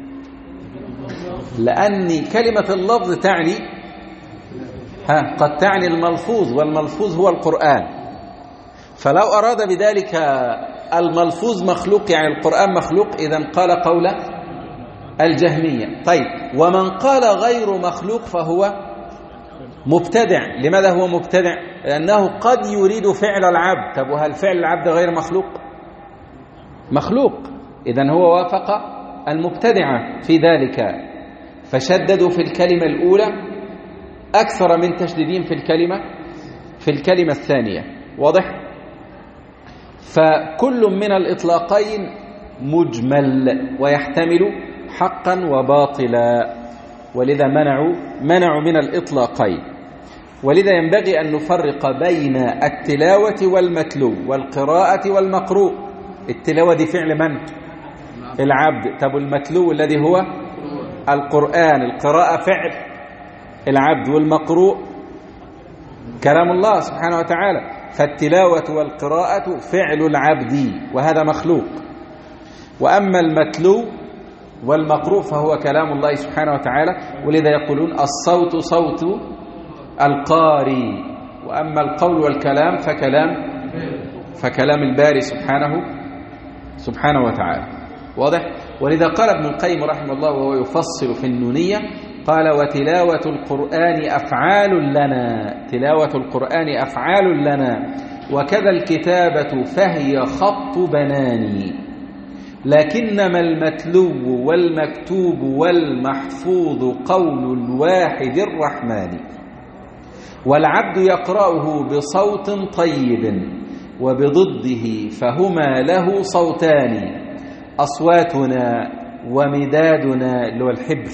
لأن كلمة اللفظ تعني ها قد تعني الملفوظ، والملفوظ هو القرآن، فلو أراد بذلك الملفوظ مخلوق يعني القرآن مخلوق، إذن قال قول الجهمية. طيب ومن قال غير مخلوق فهو مبتدع. لماذا هو مبتدع؟ لأنه قد يريد فعل العبد. طب وهل فعل العبد غير مخلوق؟ مخلوق. إذن هو وافق المبتدعة في ذلك، فشددوا في الكلمة الأولى أكثر من تشديدين في الكلمة في الكلمة الثانية، واضح؟ فكل من الإطلاقين مجمل ويحتمل حقا وباطلا، ولذا منعوا منعوا من الإطلاقين. ولذا ينبغي أن نفرق بين التلاوة والمتلو والقراءة والمقروء. التلاوة دي فعل من؟ العبد. طب المتلو الذي هو القرآن، القراءة فعل العبد، والمقروء كلام الله سبحانه وتعالى. فالتلاوة والقراءة فعل العبد وهذا مخلوق، وأما المتلو والمقروء فهو كلام الله سبحانه وتعالى. ولذا يقولون الصوت صوت القاري، وأما القول والكلام فكلام فكلام الباري سبحانه سبحانه وتعالى. واضح؟ ولذا قال ابن القيم رحمه الله وهو يفصل في النونية، قال وتلاوة القرآن أفعال لنا، تلاوة القرآن أفعال لنا، وكذا الكتابة فهي خط بناني، لكنما المتلو والمكتوب والمحفوظ قول الواحد الرحمن، والعبد يقرأه بصوت طيب وبضده فهما له صوتان، أصواتنا ومدادنا اللي هو الحبر،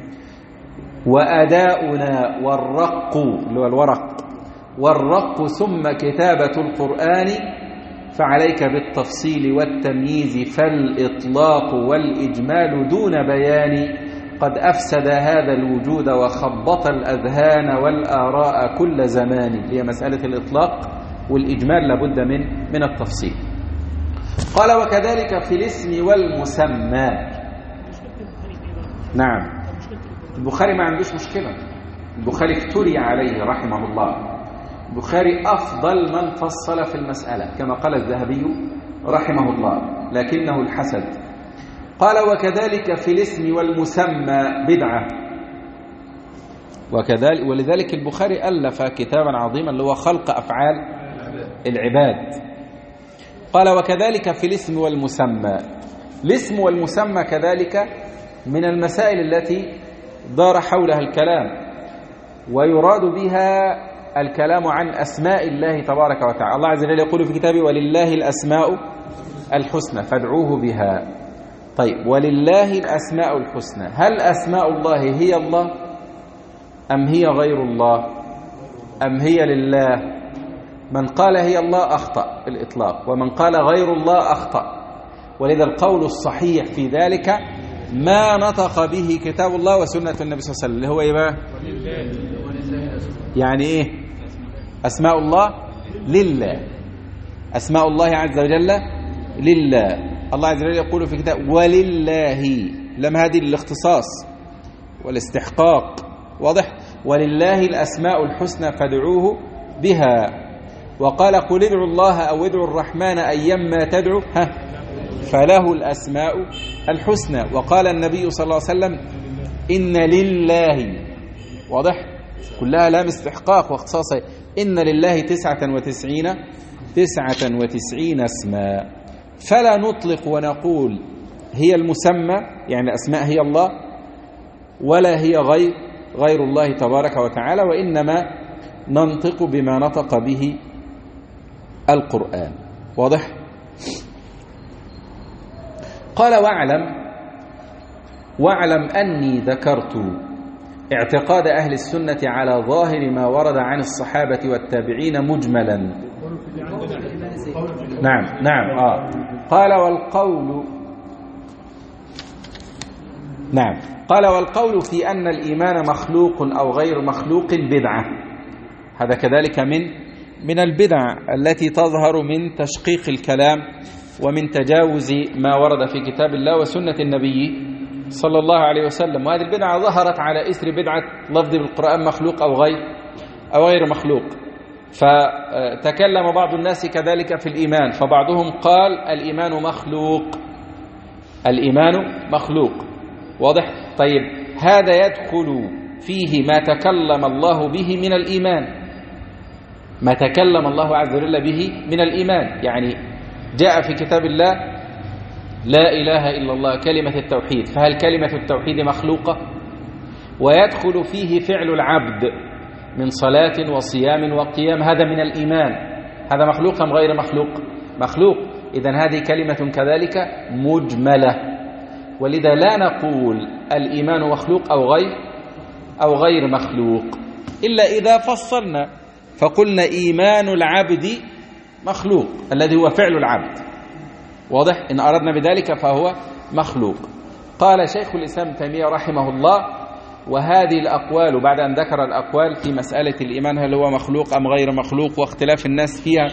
وأداؤنا والرق اللي هو الورق، والرق ثم كتابة القرآن، فعليك بالتفصيل والتمييز، فالإطلاق والإجمال دون بيان، قد أفسد هذا الوجود وخبط الأذهان والآراء كل زمان. هي مسألة الإطلاق والإجمال لابد من من التفصيل. قال وكذلك في الاسم والمسمى. نعم، البخاري ما عندوش مشكلة، البخاري افتري عليه رحمه الله، البخاري أفضل من فصل في المسألة كما قال الذهبي رحمه الله، لكنه الحسد. قال وكذلك في الاسم والمسمى بدعة، وكذلك ولذلك البخاري ألف كتابا عظيما اللي هو خلق أفعال العباد. قال وكذلك في الاسم والمسمى. الاسم والمسمى كذلك من المسائل التي دار حولها الكلام، ويراد بها الكلام عن أسماء الله تبارك وتعالى. الله عز وجل يقول في كتابه ولله الأسماء الحسنى فادعوه بها. طيب، ولله الأسماء الحسنى، هل أسماء الله هي الله أم هي غير الله أم هي لله؟ من قال هي الله أخطأ الإطلاق، ومن قال غير الله أخطأ. ولذا القول الصحيح في ذلك ما نطق به كتاب الله وسنة النبي صلى الله عليه وسلم، اللي هو إيه بقى؟ يعني إيه؟ أسماء الله لله، أسماء الله عز وجل لله. الله عز وجل يقول في كتاب ولله، لم هذه الاختصاص والاستحقاق، واضح؟ ولله الأسماء الحسنى فادعوه بها. وقال قل ادعوا الله أو ادعوا الرحمن أيما تدعو ها فله الأسماء الحسنى. وقال النبي صلى الله عليه وسلم إن لله، واضح؟ كلها لام استحقاق واختصاص، إن لله تسعة وتسعين تسعة وتسعين اسما، فلا نطلق ونقول هي المسمى يعني الأسماء هي الله، ولا هي غير غير الله تبارك وتعالى، وإنما ننطق بما نطق به القرآن. واضح؟ قال واعلم واعلم أني ذكرت اعتقاد أهل السنة على ظاهر ما ورد عن الصحابة والتابعين مجملا. نعم نعم آه. قال والقول نعم قال والقول في أن الإيمان مخلوق أو غير مخلوق بدعة، هذا كذلك من من البدع التي تظهر من تشقيق الكلام ومن تجاوز ما ورد في كتاب الله وسنة النبي صلى الله عليه وسلم. وهذه البدعة ظهرت على إثر بدعة لفظ بالقرآن مخلوق أو غير أو غير مخلوق. فتكلم بعض الناس كذلك في الإيمان، فبعضهم قال الإيمان مخلوق، الإيمان مخلوق. واضح؟ طيب، هذا يدخل فيه ما تكلم الله به من الإيمان، ما تكلم الله عز وجل به من الإيمان. يعني جاء في كتاب الله لا إله إلا الله كلمة التوحيد، فهل كلمة التوحيد مخلوقة؟ ويدخل فيه فعل العبد من صلاة وصيام وقيام، هذا من الإيمان، هذا مخلوق أم غير مخلوق؟ مخلوق. إذن هذه كلمة كذلك مجملة، ولذا لا نقول الإيمان مخلوق أو غير أو غير مخلوق إلا إذا فصلنا فقلنا إيمان العبد مخلوق الذي هو فعل العبد. واضح؟ إن أردنا بذلك فهو مخلوق. قال شيخ الإسلام تيمية رحمه الله وهذه الأقوال، بعد أن ذكر الأقوال في مسألة الإيمان هل هو مخلوق أم غير مخلوق واختلاف الناس فيها،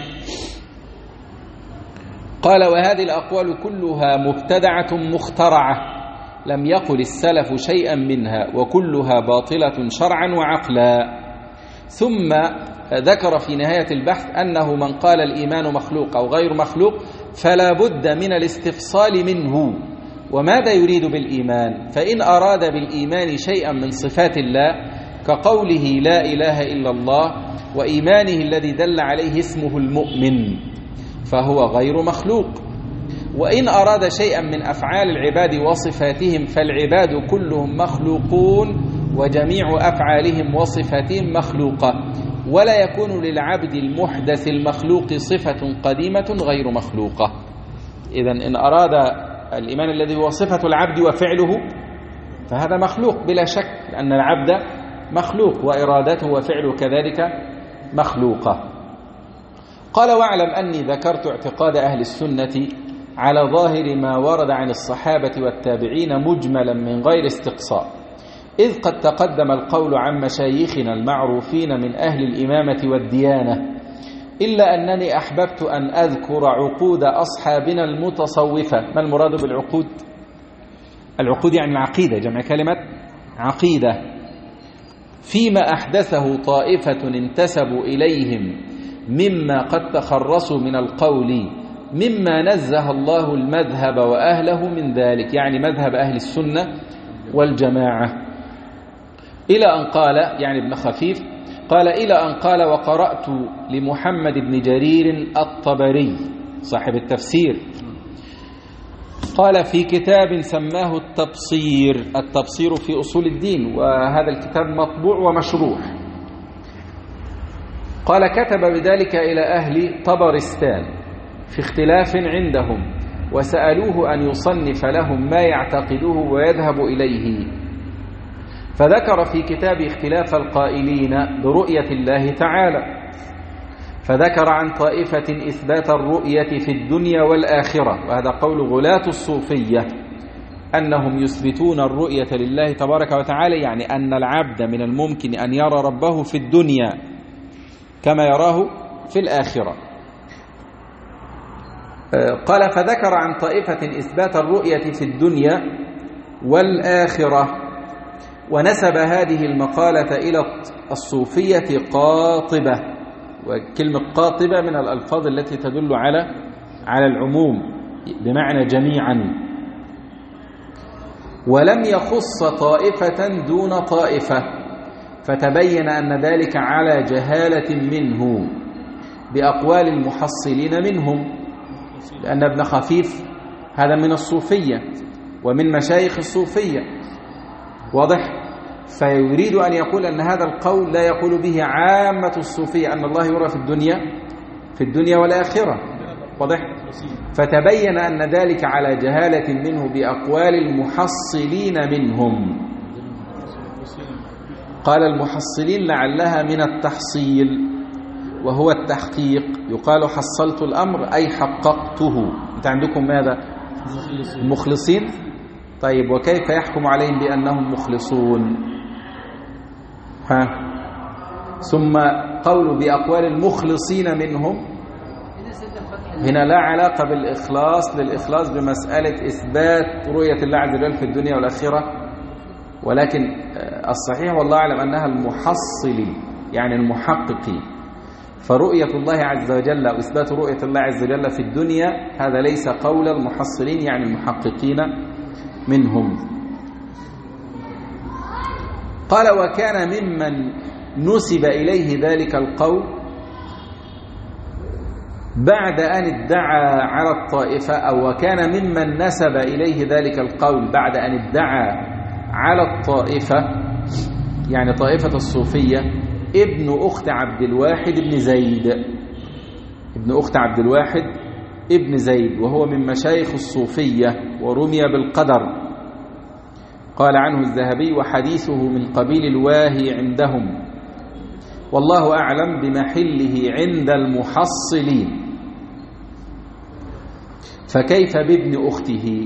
قال وهذه الأقوال كلها مبتدعة مخترعة لم يقل السلف شيئا منها، وكلها باطلة شرعا وعقلا، ثم ذكر في نهاية البحث أنه من قال الإيمان مخلوق أو غير مخلوق فلا بد من الاستفصال منه. وماذا يريد بالإيمان؟ فإن أراد بالإيمان شيئا من صفات الله كقوله لا إله إلا الله وإيمانه الذي دل عليه اسمه المؤمن فهو غير مخلوق. وإن أراد شيئا من أفعال العباد وصفاتهم فالعباد كلهم مخلوقون وجميع أفعالهم وصفاتهم مخلوقة، ولا يكون للعبد المحدث المخلوق صفة قديمة غير مخلوقة. إذن إن أراد الإيمان الذي هو صفة العبد وفعله فهذا مخلوق بلا شك، لأن العبد مخلوق وإرادته وفعله كذلك مخلوقة. قال واعلم أني ذكرت اعتقاد أهل السنة على ظاهر ما ورد عن الصحابة والتابعين مجملا من غير استقصاء، إذ قد تقدم القول عن مشايخنا المعروفين من أهل الإمامة والديانة، إلا أنني أحببت أن أذكر عقود أصحابنا المتصوفة. ما المراد بالعقود؟ العقود يعني العقيدة، جمع كلمة عقيدة، فيما أحدثه طائفة انتسبوا إليهم مما قد تخرصوا من القول مما نزه الله المذهب وأهله من ذلك، يعني مذهب أهل السنة والجماعة، إلى أن قال يعني ابن خفيف قال إلى أن قال وقرأت لمحمد بن جرير الطبري صاحب التفسير، قال في كتاب سماه التبصير، التبصير في أصول الدين، وهذا الكتاب مطبوع ومشروح، قال كتب بذلك إلى أهل طبرستان في اختلاف عندهم وسألوه أن يصنف لهم ما يعتقدوه ويذهب إليه، فذكر في كتاب اختلاف القائلين برؤية الله تعالى، فذكر عن طائفة إثبات الرؤية في الدنيا والآخرة، وهذا قول غلاة الصوفية أنهم يثبتون الرؤية لله تبارك وتعالى، يعني أن العبد من الممكن أن يرى ربه في الدنيا كما يراه في الآخرة. قال فذكر عن طائفة إثبات الرؤية في الدنيا والآخرة، ونسب هذه المقالة إلى الصوفية قاطبة، وكلمة قاطبة من الألفاظ التي تدل على على العموم بمعنى جميعا، ولم يخص طائفة دون طائفة، فتبين أن ذلك على جهالة منه بأقوال المحصلين منهم، لأن ابن خفيف هذا من الصوفية ومن مشايخ الصوفية، واضح؟ فيريد أن يقول أن هذا القول لا يقول به عامة الصوفية أن الله يرى في الدنيا في الدنيا والآخرة، واضح؟ فتبين أن ذلك على جهالة منه بأقوال المحصلين منهم. قال المحصلين لعلها من التحصيل وهو التحقيق، يقال حصلت الأمر أي حققته. أنت عندكم ماذا؟ المخلصين. طيب وكيف يحكم عليهم بأنهم مخلصون؟ ها؟ ثم قول بأقوال المخلصين منهم، هنا لا علاقة بالإخلاص، للإخلاص بمسألة إثبات رؤية الله عز وجل في الدنيا والآخرة، ولكن الصحيح والله أعلم أنها المحصلين يعني المحققين، فرؤية الله عز وجل وإثبات رؤية الله عز وجل في الدنيا هذا ليس قول المحصلين يعني المحققين منهم. قال وكان ممن نسب إليه ذلك القول بعد أن ادعى على الطائفة، أو وكان ممن نسب إليه ذلك القول بعد أن ادعى على الطائفة يعني طائفة الصوفية ابن أخت عبد الواحد ابن زيد، ابن أخت عبد الواحد ابن زيد، وهو من مشايخ الصوفية ورمي بالقدر. قال عنه الذهبي وحديثه من قبيل الواهي عندهم، والله أعلم بمحله عند المحصلين. فكيف بابن أخته؟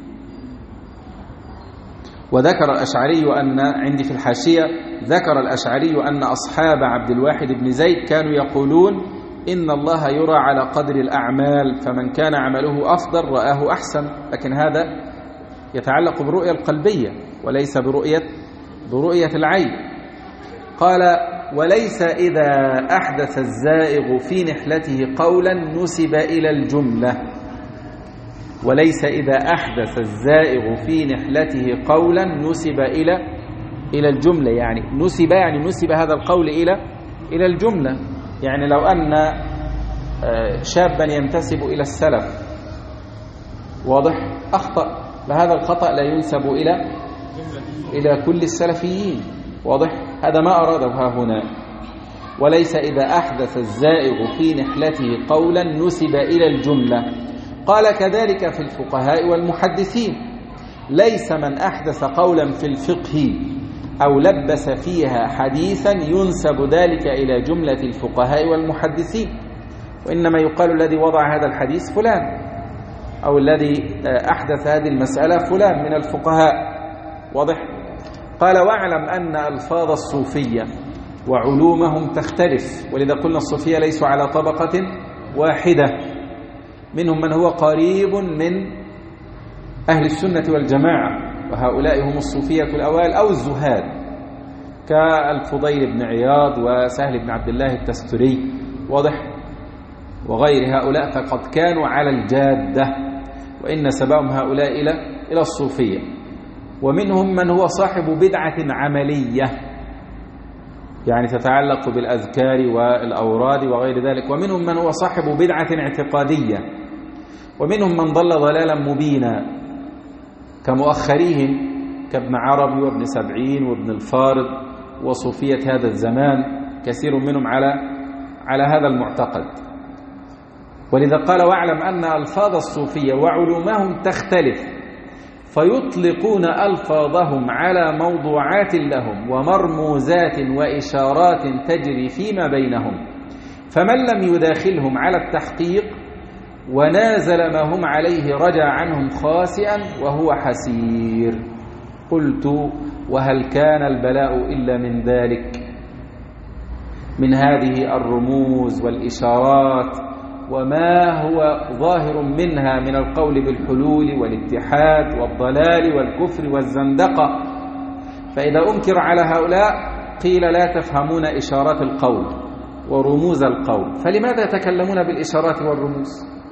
وذكر الأشعري أن عندي في الحاشية ذكر الأشعري أن أصحاب عبد الواحد بن زيد كانوا يقولون إن الله يرى على قدر الأعمال، فمن كان عمله أفضل رآه أحسن، لكن هذا يتعلق بالرؤية القلبية وليس برؤية برؤية العين. قال وليس إذا أحدث الزائغ في نحلته قولا نسب إلى الجملة. وليس إذا أحدث الزائغ في نحلته قولا نسب إلى إلى الجملة، يعني نسب يعني نسب هذا القول إلى إلى الجملة. يعني لو أن شابا ينتسب إلى السلف واضح أخطأ، فهذا الخطأ لا ينسب إلى إلى كل السلفيين واضح. هذا ما أراده ها هنا. وليس إذا أحدث الزائغ في نحلته قولا نسب إلى الجملة. قال كذلك في الفقهاء والمحدثين، ليس من أحدث قولا في الفقه أو لبس فيها حديثا ينسب ذلك إلى جملة الفقهاء والمحدثين، وإنما يقال الذي وضع هذا الحديث فلان، أو الذي أحدث هذه المسألة فلان من الفقهاء واضح. قال واعلم أن ألفاظ الصوفية وعلومهم تختلف، ولذا قلنا الصوفية ليسوا على طبقة واحدة، منهم من هو قريب من أهل السنة والجماعة، وهؤلاء هم الصوفية الأوائل أو الزهاد كالفضيل بن عياض وسهل بن عبد الله التستري واضح، وغير هؤلاء، فقد كانوا على الجادة وإن سببهم هؤلاء إلى إلى الصوفية. ومنهم من هو صاحب بدعة عملية يعني تتعلق بالأذكار والأوراد وغير ذلك، ومنهم من هو صاحب بدعة اعتقادية، ومنهم من ضل ضلالا مبينا كمؤخريهم كابن عربي وابن سبعين وابن الفارض وصوفية هذا الزمان، كثير منهم على على هذا المعتقد. ولذا قال واعلم أن ألفاظ الصوفية وعلومهم تختلف، فيطلقون ألفاظهم على موضوعات لهم ومرموزات وإشارات تجري فيما بينهم، فمن لم يداخلهم على التحقيق ونازل ما هم عليه رجع عنهم خاسئا وهو حسير. قلت وهل كان البلاء إلا من ذلك، من هذه الرموز والإشارات وما هو ظاهر منها من القول بالحلول والاتحاد والضلال والكفر والزندقة. فإذا أنكر على هؤلاء قيل لا تفهمون إشارات القول ورموز القول، فلماذا يتكلمون بالإشارات والرموز؟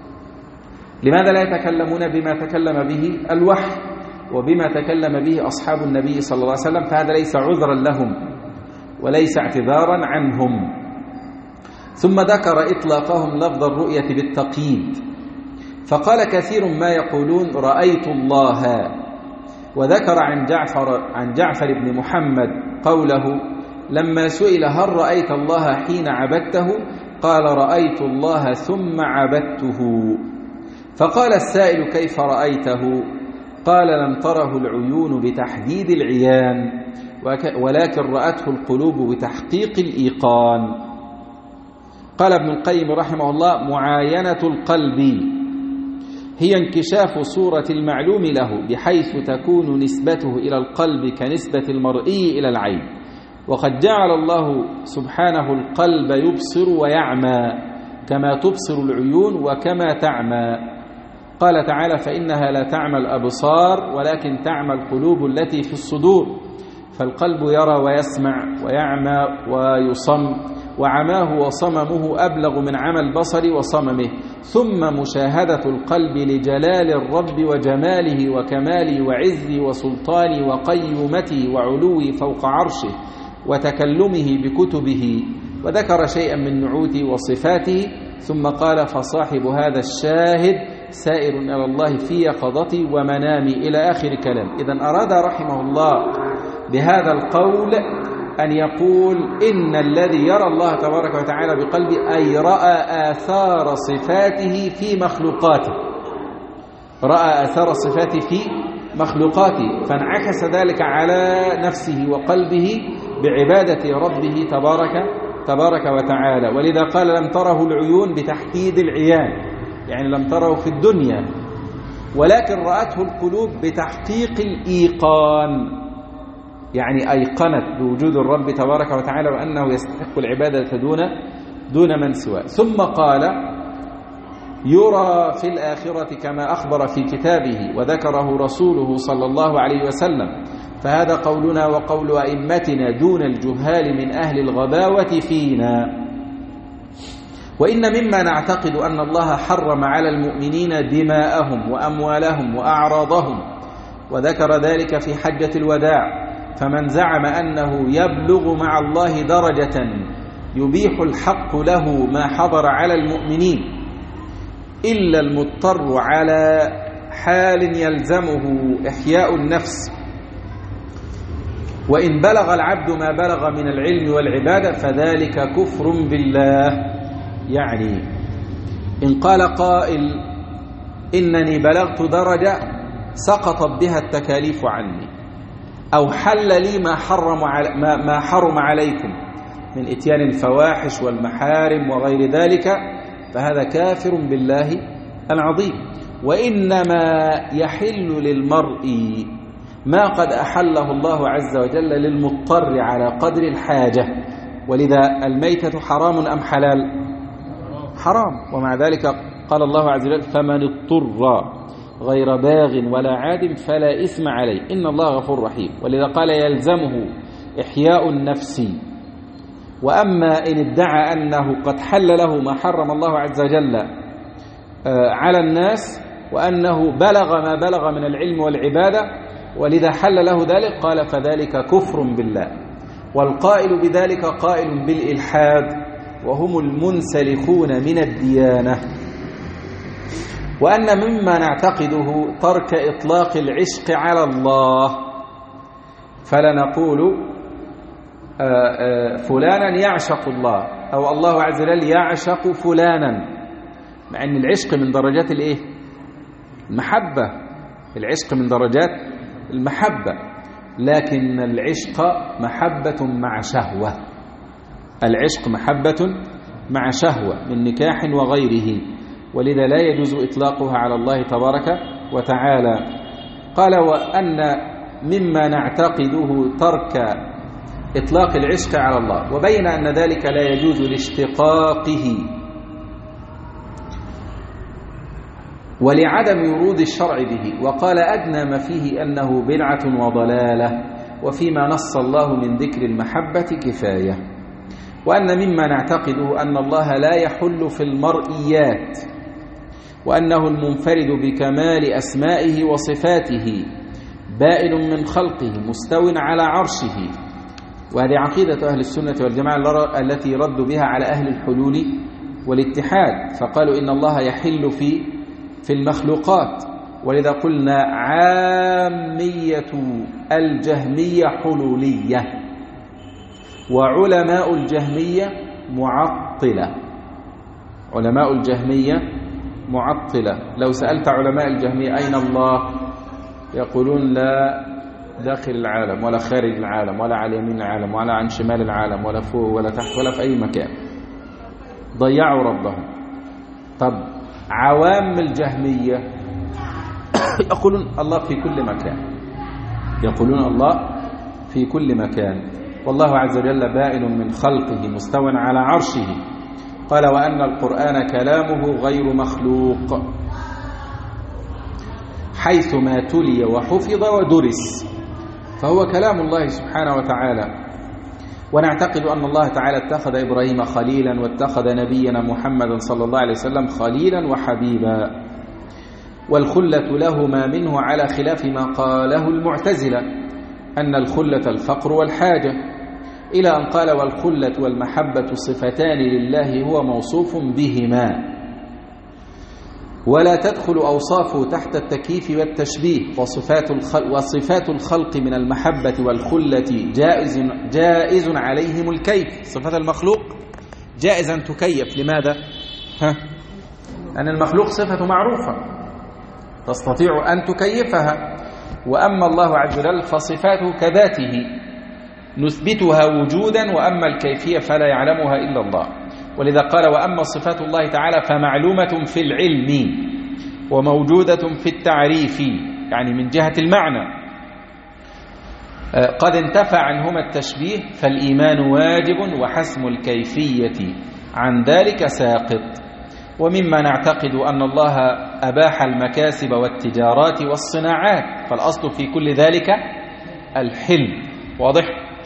لماذا لا يتكلمون بما تكلم به الوحي وبما تكلم به أصحاب النبي صلى الله عليه وسلم؟ فهذا ليس عذرا لهم وليس اعتذارا عنهم. ثم ذكر إطلاقهم لفظ الرؤية بالتقييد، فقال كثير ما يقولون رأيت الله، وذكر عن جعفر عن جعفر بن محمد قوله لما سئل هل رأيت الله حين عبدته قال رأيت الله ثم عبدته. فقال السائل كيف رأيته؟ قال لم تره العيون بتحديد العيان ولكن رأته القلوب بتحقيق الإيقان. قال ابن القيم رحمه الله معاينة القلب هي انكشاف صورة المعلوم له بحيث تكون نسبته إلى القلب كنسبة المرئي إلى العين، وقد جعل الله سبحانه القلب يبصر ويعمى كما تبصر العيون وكما تعمى. قال تعالى فإنها لا تعمى الأبصار ولكن تعمى القلوب التي في الصدور، فالقلب يرى ويسمع ويعمى ويصم، وعماه وصممه أبلغ من عمى البصر وصممه. ثم مشاهدة القلب لجلال الرب وجماله وكماله وعزه وسلطانه وقيومته وعلوه فوق عرشه وتكلمه بكتبه، وذكر شيئا من نعوته وصفاته. ثم قال فصاحب هذا الشاهد سائر إلى الله في يقظتي ومنامي إلى آخر كلام. إذن أراد رحمه الله بهذا القول أن يقول إن الذي يرى الله تبارك وتعالى بقلبه أي رأى آثار صفاته في مخلوقاته، رأى آثار صفاته في مخلوقاته، فانعكس ذلك على نفسه وقلبه بعبادة ربه تبارك تبارك وتعالى. ولذا قال لم تره العيون بتحديد العيان، يعني لم تره في الدنيا، ولكن رأته القلوب بتحقيق الإيقان، يعني أيقنت بوجود الرب تبارك وتعالى وأنه يستحق العبادة دون دون من سواه. ثم قال يرى في الآخرة كما أخبر في كتابه وذكره رسوله صلى الله عليه وسلم، فهذا قولنا وقول أئمتنا دون الجهال من أهل الغباوة فينا. وإن مما نعتقد أن الله حرم على المؤمنين دماءهم وأموالهم وأعراضهم، وذكر ذلك في حجة الوداع. فمن زعم أنه يبلغ مع الله درجة يبيح الحق له ما حضر على المؤمنين إلا المضطر على حال يلزمه إحياء النفس، وإن بلغ العبد ما بلغ من العلم والعبادة فذلك كفر بالله. يعني إن قال قائل إنني بلغت درجة سقطت بها التكاليف عني، أو حل لي ما حرم ما حرم عليكم من إتيان الفواحش والمحارم وغير ذلك، فهذا كافر بالله العظيم. وإنما يحل للمرء ما قد أحله الله عز وجل للمضطر على قدر الحاجة. ولذا الميتة حرام أم حلال؟ حرام. ومع ذلك قال الله عز وجل فمن اضطر غير باغ ولا عاد فلا إثم عليه إن الله غفور رحيم. ولذا قال يلزمه إحياء النفس. وأما إن ادعى أنه قد حل له ما حرم الله عز وجل على الناس وأنه بلغ ما بلغ من العلم والعبادة ولذا حل له ذلك، قال فذلك كفر بالله. والقائل بذلك قائل بالإلحاد، وهم المنسلخون من الديانة. وأن مما نعتقده ترك إطلاق العشق على الله، فلا نقول فلانا يعشق الله أو الله عز وجل يعشق فلانا، مع أن العشق من درجات الإيه؟ المحبة. العشق من درجات المحبة، لكن العشق محبة مع شهوة. العشق محبة مع شهوة من نكاح وغيره، ولذا لا يجوز إطلاقها على الله تبارك وتعالى. قال وأن مما نعتقده ترك إطلاق العشق على الله، وبين أن ذلك لا يجوز لاشتقاقه ولعدم ورود الشرع به. وقال أدنى ما فيه أنه بدعة وضلالة، وفيما نص الله من ذكر المحبة كفاية. وأن مما نعتقده أن الله لا يحل في المرئيات، وأنه المنفرد بكمال أسمائه وصفاته، بائن من خلقه، مستو على عرشه. وهذه عقيدة أهل السنة والجماعة التي ردوا بها على أهل الحلول والاتحاد، فقالوا إن الله يحل في في المخلوقات. ولذا قلنا عامية الجهمية حلولية، وعلماء الجهمية معطلة. علماء الجهمية معطلة. لو سألت علماء الجهمية أين الله؟ يقولون لا داخل العالم ولا خارج العالم ولا على يمين العالم ولا عن شمال العالم ولا فوق ولا تحت ولا في أي مكان. ضيعوا ربهم. طب عوام الجهمية يقولون الله في كل مكان، يقولون الله في كل مكان، والله عز وجل بائن من خلقه مستو على عرشه. قال وأن القرآن كلامه غير مخلوق، حيث ما تلي وحفظ ودرس فهو كلام الله سبحانه وتعالى. ونعتقد أن الله تعالى اتخذ إبراهيم خليلا، واتخذ نبينا محمدا صلى الله عليه وسلم خليلا وحبيبا. والخلة لهما منه على خلاف ما قاله المعتزلة أن الخلة الفقر والحاجة، إلى أن قال والخلة والمحبة صفتان لله هو موصوف بهما، ولا تدخل أوصافه تحت التكييف والتشبيه. وصفات الخلق, وصفات الخلق من المحبة والخلة جائز, جائز عليهم الكيف. صفات المخلوق جائز أن تكيف. لماذا؟ ها؟ أن المخلوق صفة معروفة تستطيع أن تكيفها، وأما الله عز وجل فصفاته كذاته نثبتها وجودا، وأما الكيفية فلا يعلمها إلا الله. ولذا قال وأما صفات الله تعالى فمعلومة في العلم وموجودة في التعريف، يعني من جهة المعنى قد انتفى عنهما التشبيه، فالإيمان واجب وحسم الكيفية عن ذلك ساقط. ومما نعتقد أن الله أباح المكاسب والتجارات والصناعات، فالأصل في كل ذلك الحلم. واضح؟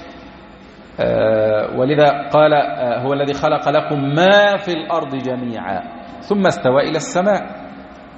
آه ولذا قال آه هو الذي خلق لكم ما في الأرض جميعا ثم استوى إلى السماء.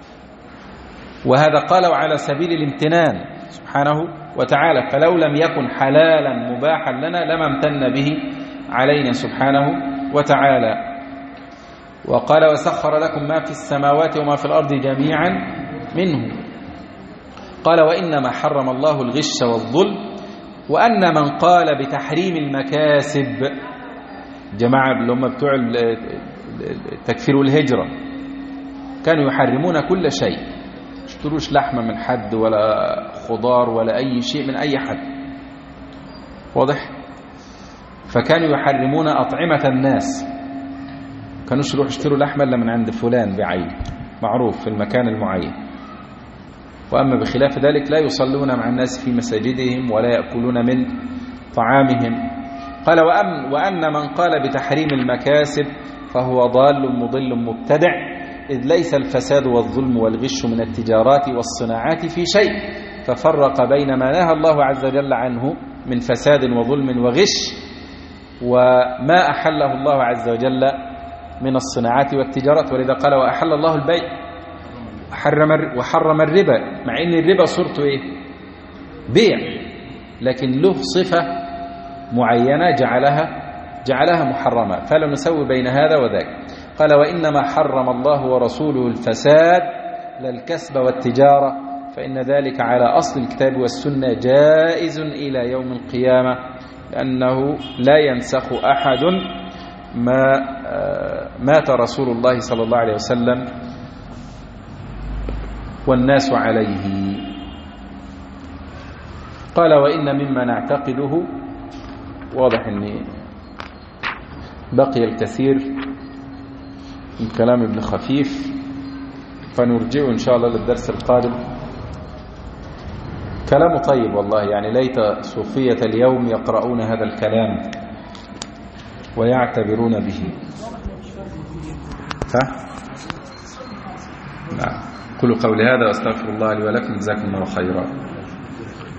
وهذا قالوا على سبيل الامتنان سبحانه وتعالى، فلو لم يكن حلالا مباحا لنا لما امتن به علينا سبحانه وتعالى. وقال وسخر لكم ما في السماوات وما في الأرض جميعا منه. قال وإنما حرم الله الغش والظلم، وأن من قال بتحريم المكاسب، جماعة اللي هم بتوع التكفير والهجرة كانوا يحرمون كل شيء، اشتروش لحمة من حد ولا خضار ولا أي شيء من أي حد. واضح؟ فكانوا يحرمون أطعمة الناس، كانوش يروحوا يشتروا لحمة إلا من عند فلان بعين معروف في المكان المعين. وأما بخلاف ذلك لا يصلون مع الناس في مساجدهم ولا يأكلون من طعامهم. قال وأن, وأن من قال بتحريم المكاسب فهو ضال مضل مبتدع، إذ ليس الفساد والظلم والغش من التجارات والصناعات في شيء، ففرق بين ما نهى الله عز وجل عنه من فساد وظلم وغش وما أحله الله عز وجل من الصناعات والتجارات. ولذا قال وأحل الله البيع وحرم وحرم الربا، مع ان الربا صورته ايه؟ بيع، لكن له صفة معينة جعلها جعلها محرمة، فلا نسوي بين هذا وذاك. قال وإنما حرم الله ورسوله الفساد لا الكسب والتجارة، فإن ذلك على أصل الكتاب والسنة جائز إلى يوم القيامة، لأنه لا ينسخ أحد ما مات رسول الله صلى الله عليه وسلم والناس عليه. قال وإن مما نعتقده، واضح أن بقي الكثير من كلام ابن خفيف، فنرجع إن شاء الله للدرس القادم. كلام طيب والله، يعني ليت صوفية اليوم يقرؤون هذا الكلام ويعتبرون به. ها؟ نعم. قولوا قولي هذا واستغفر الله لي ولكم، جزاكم الله خيرا.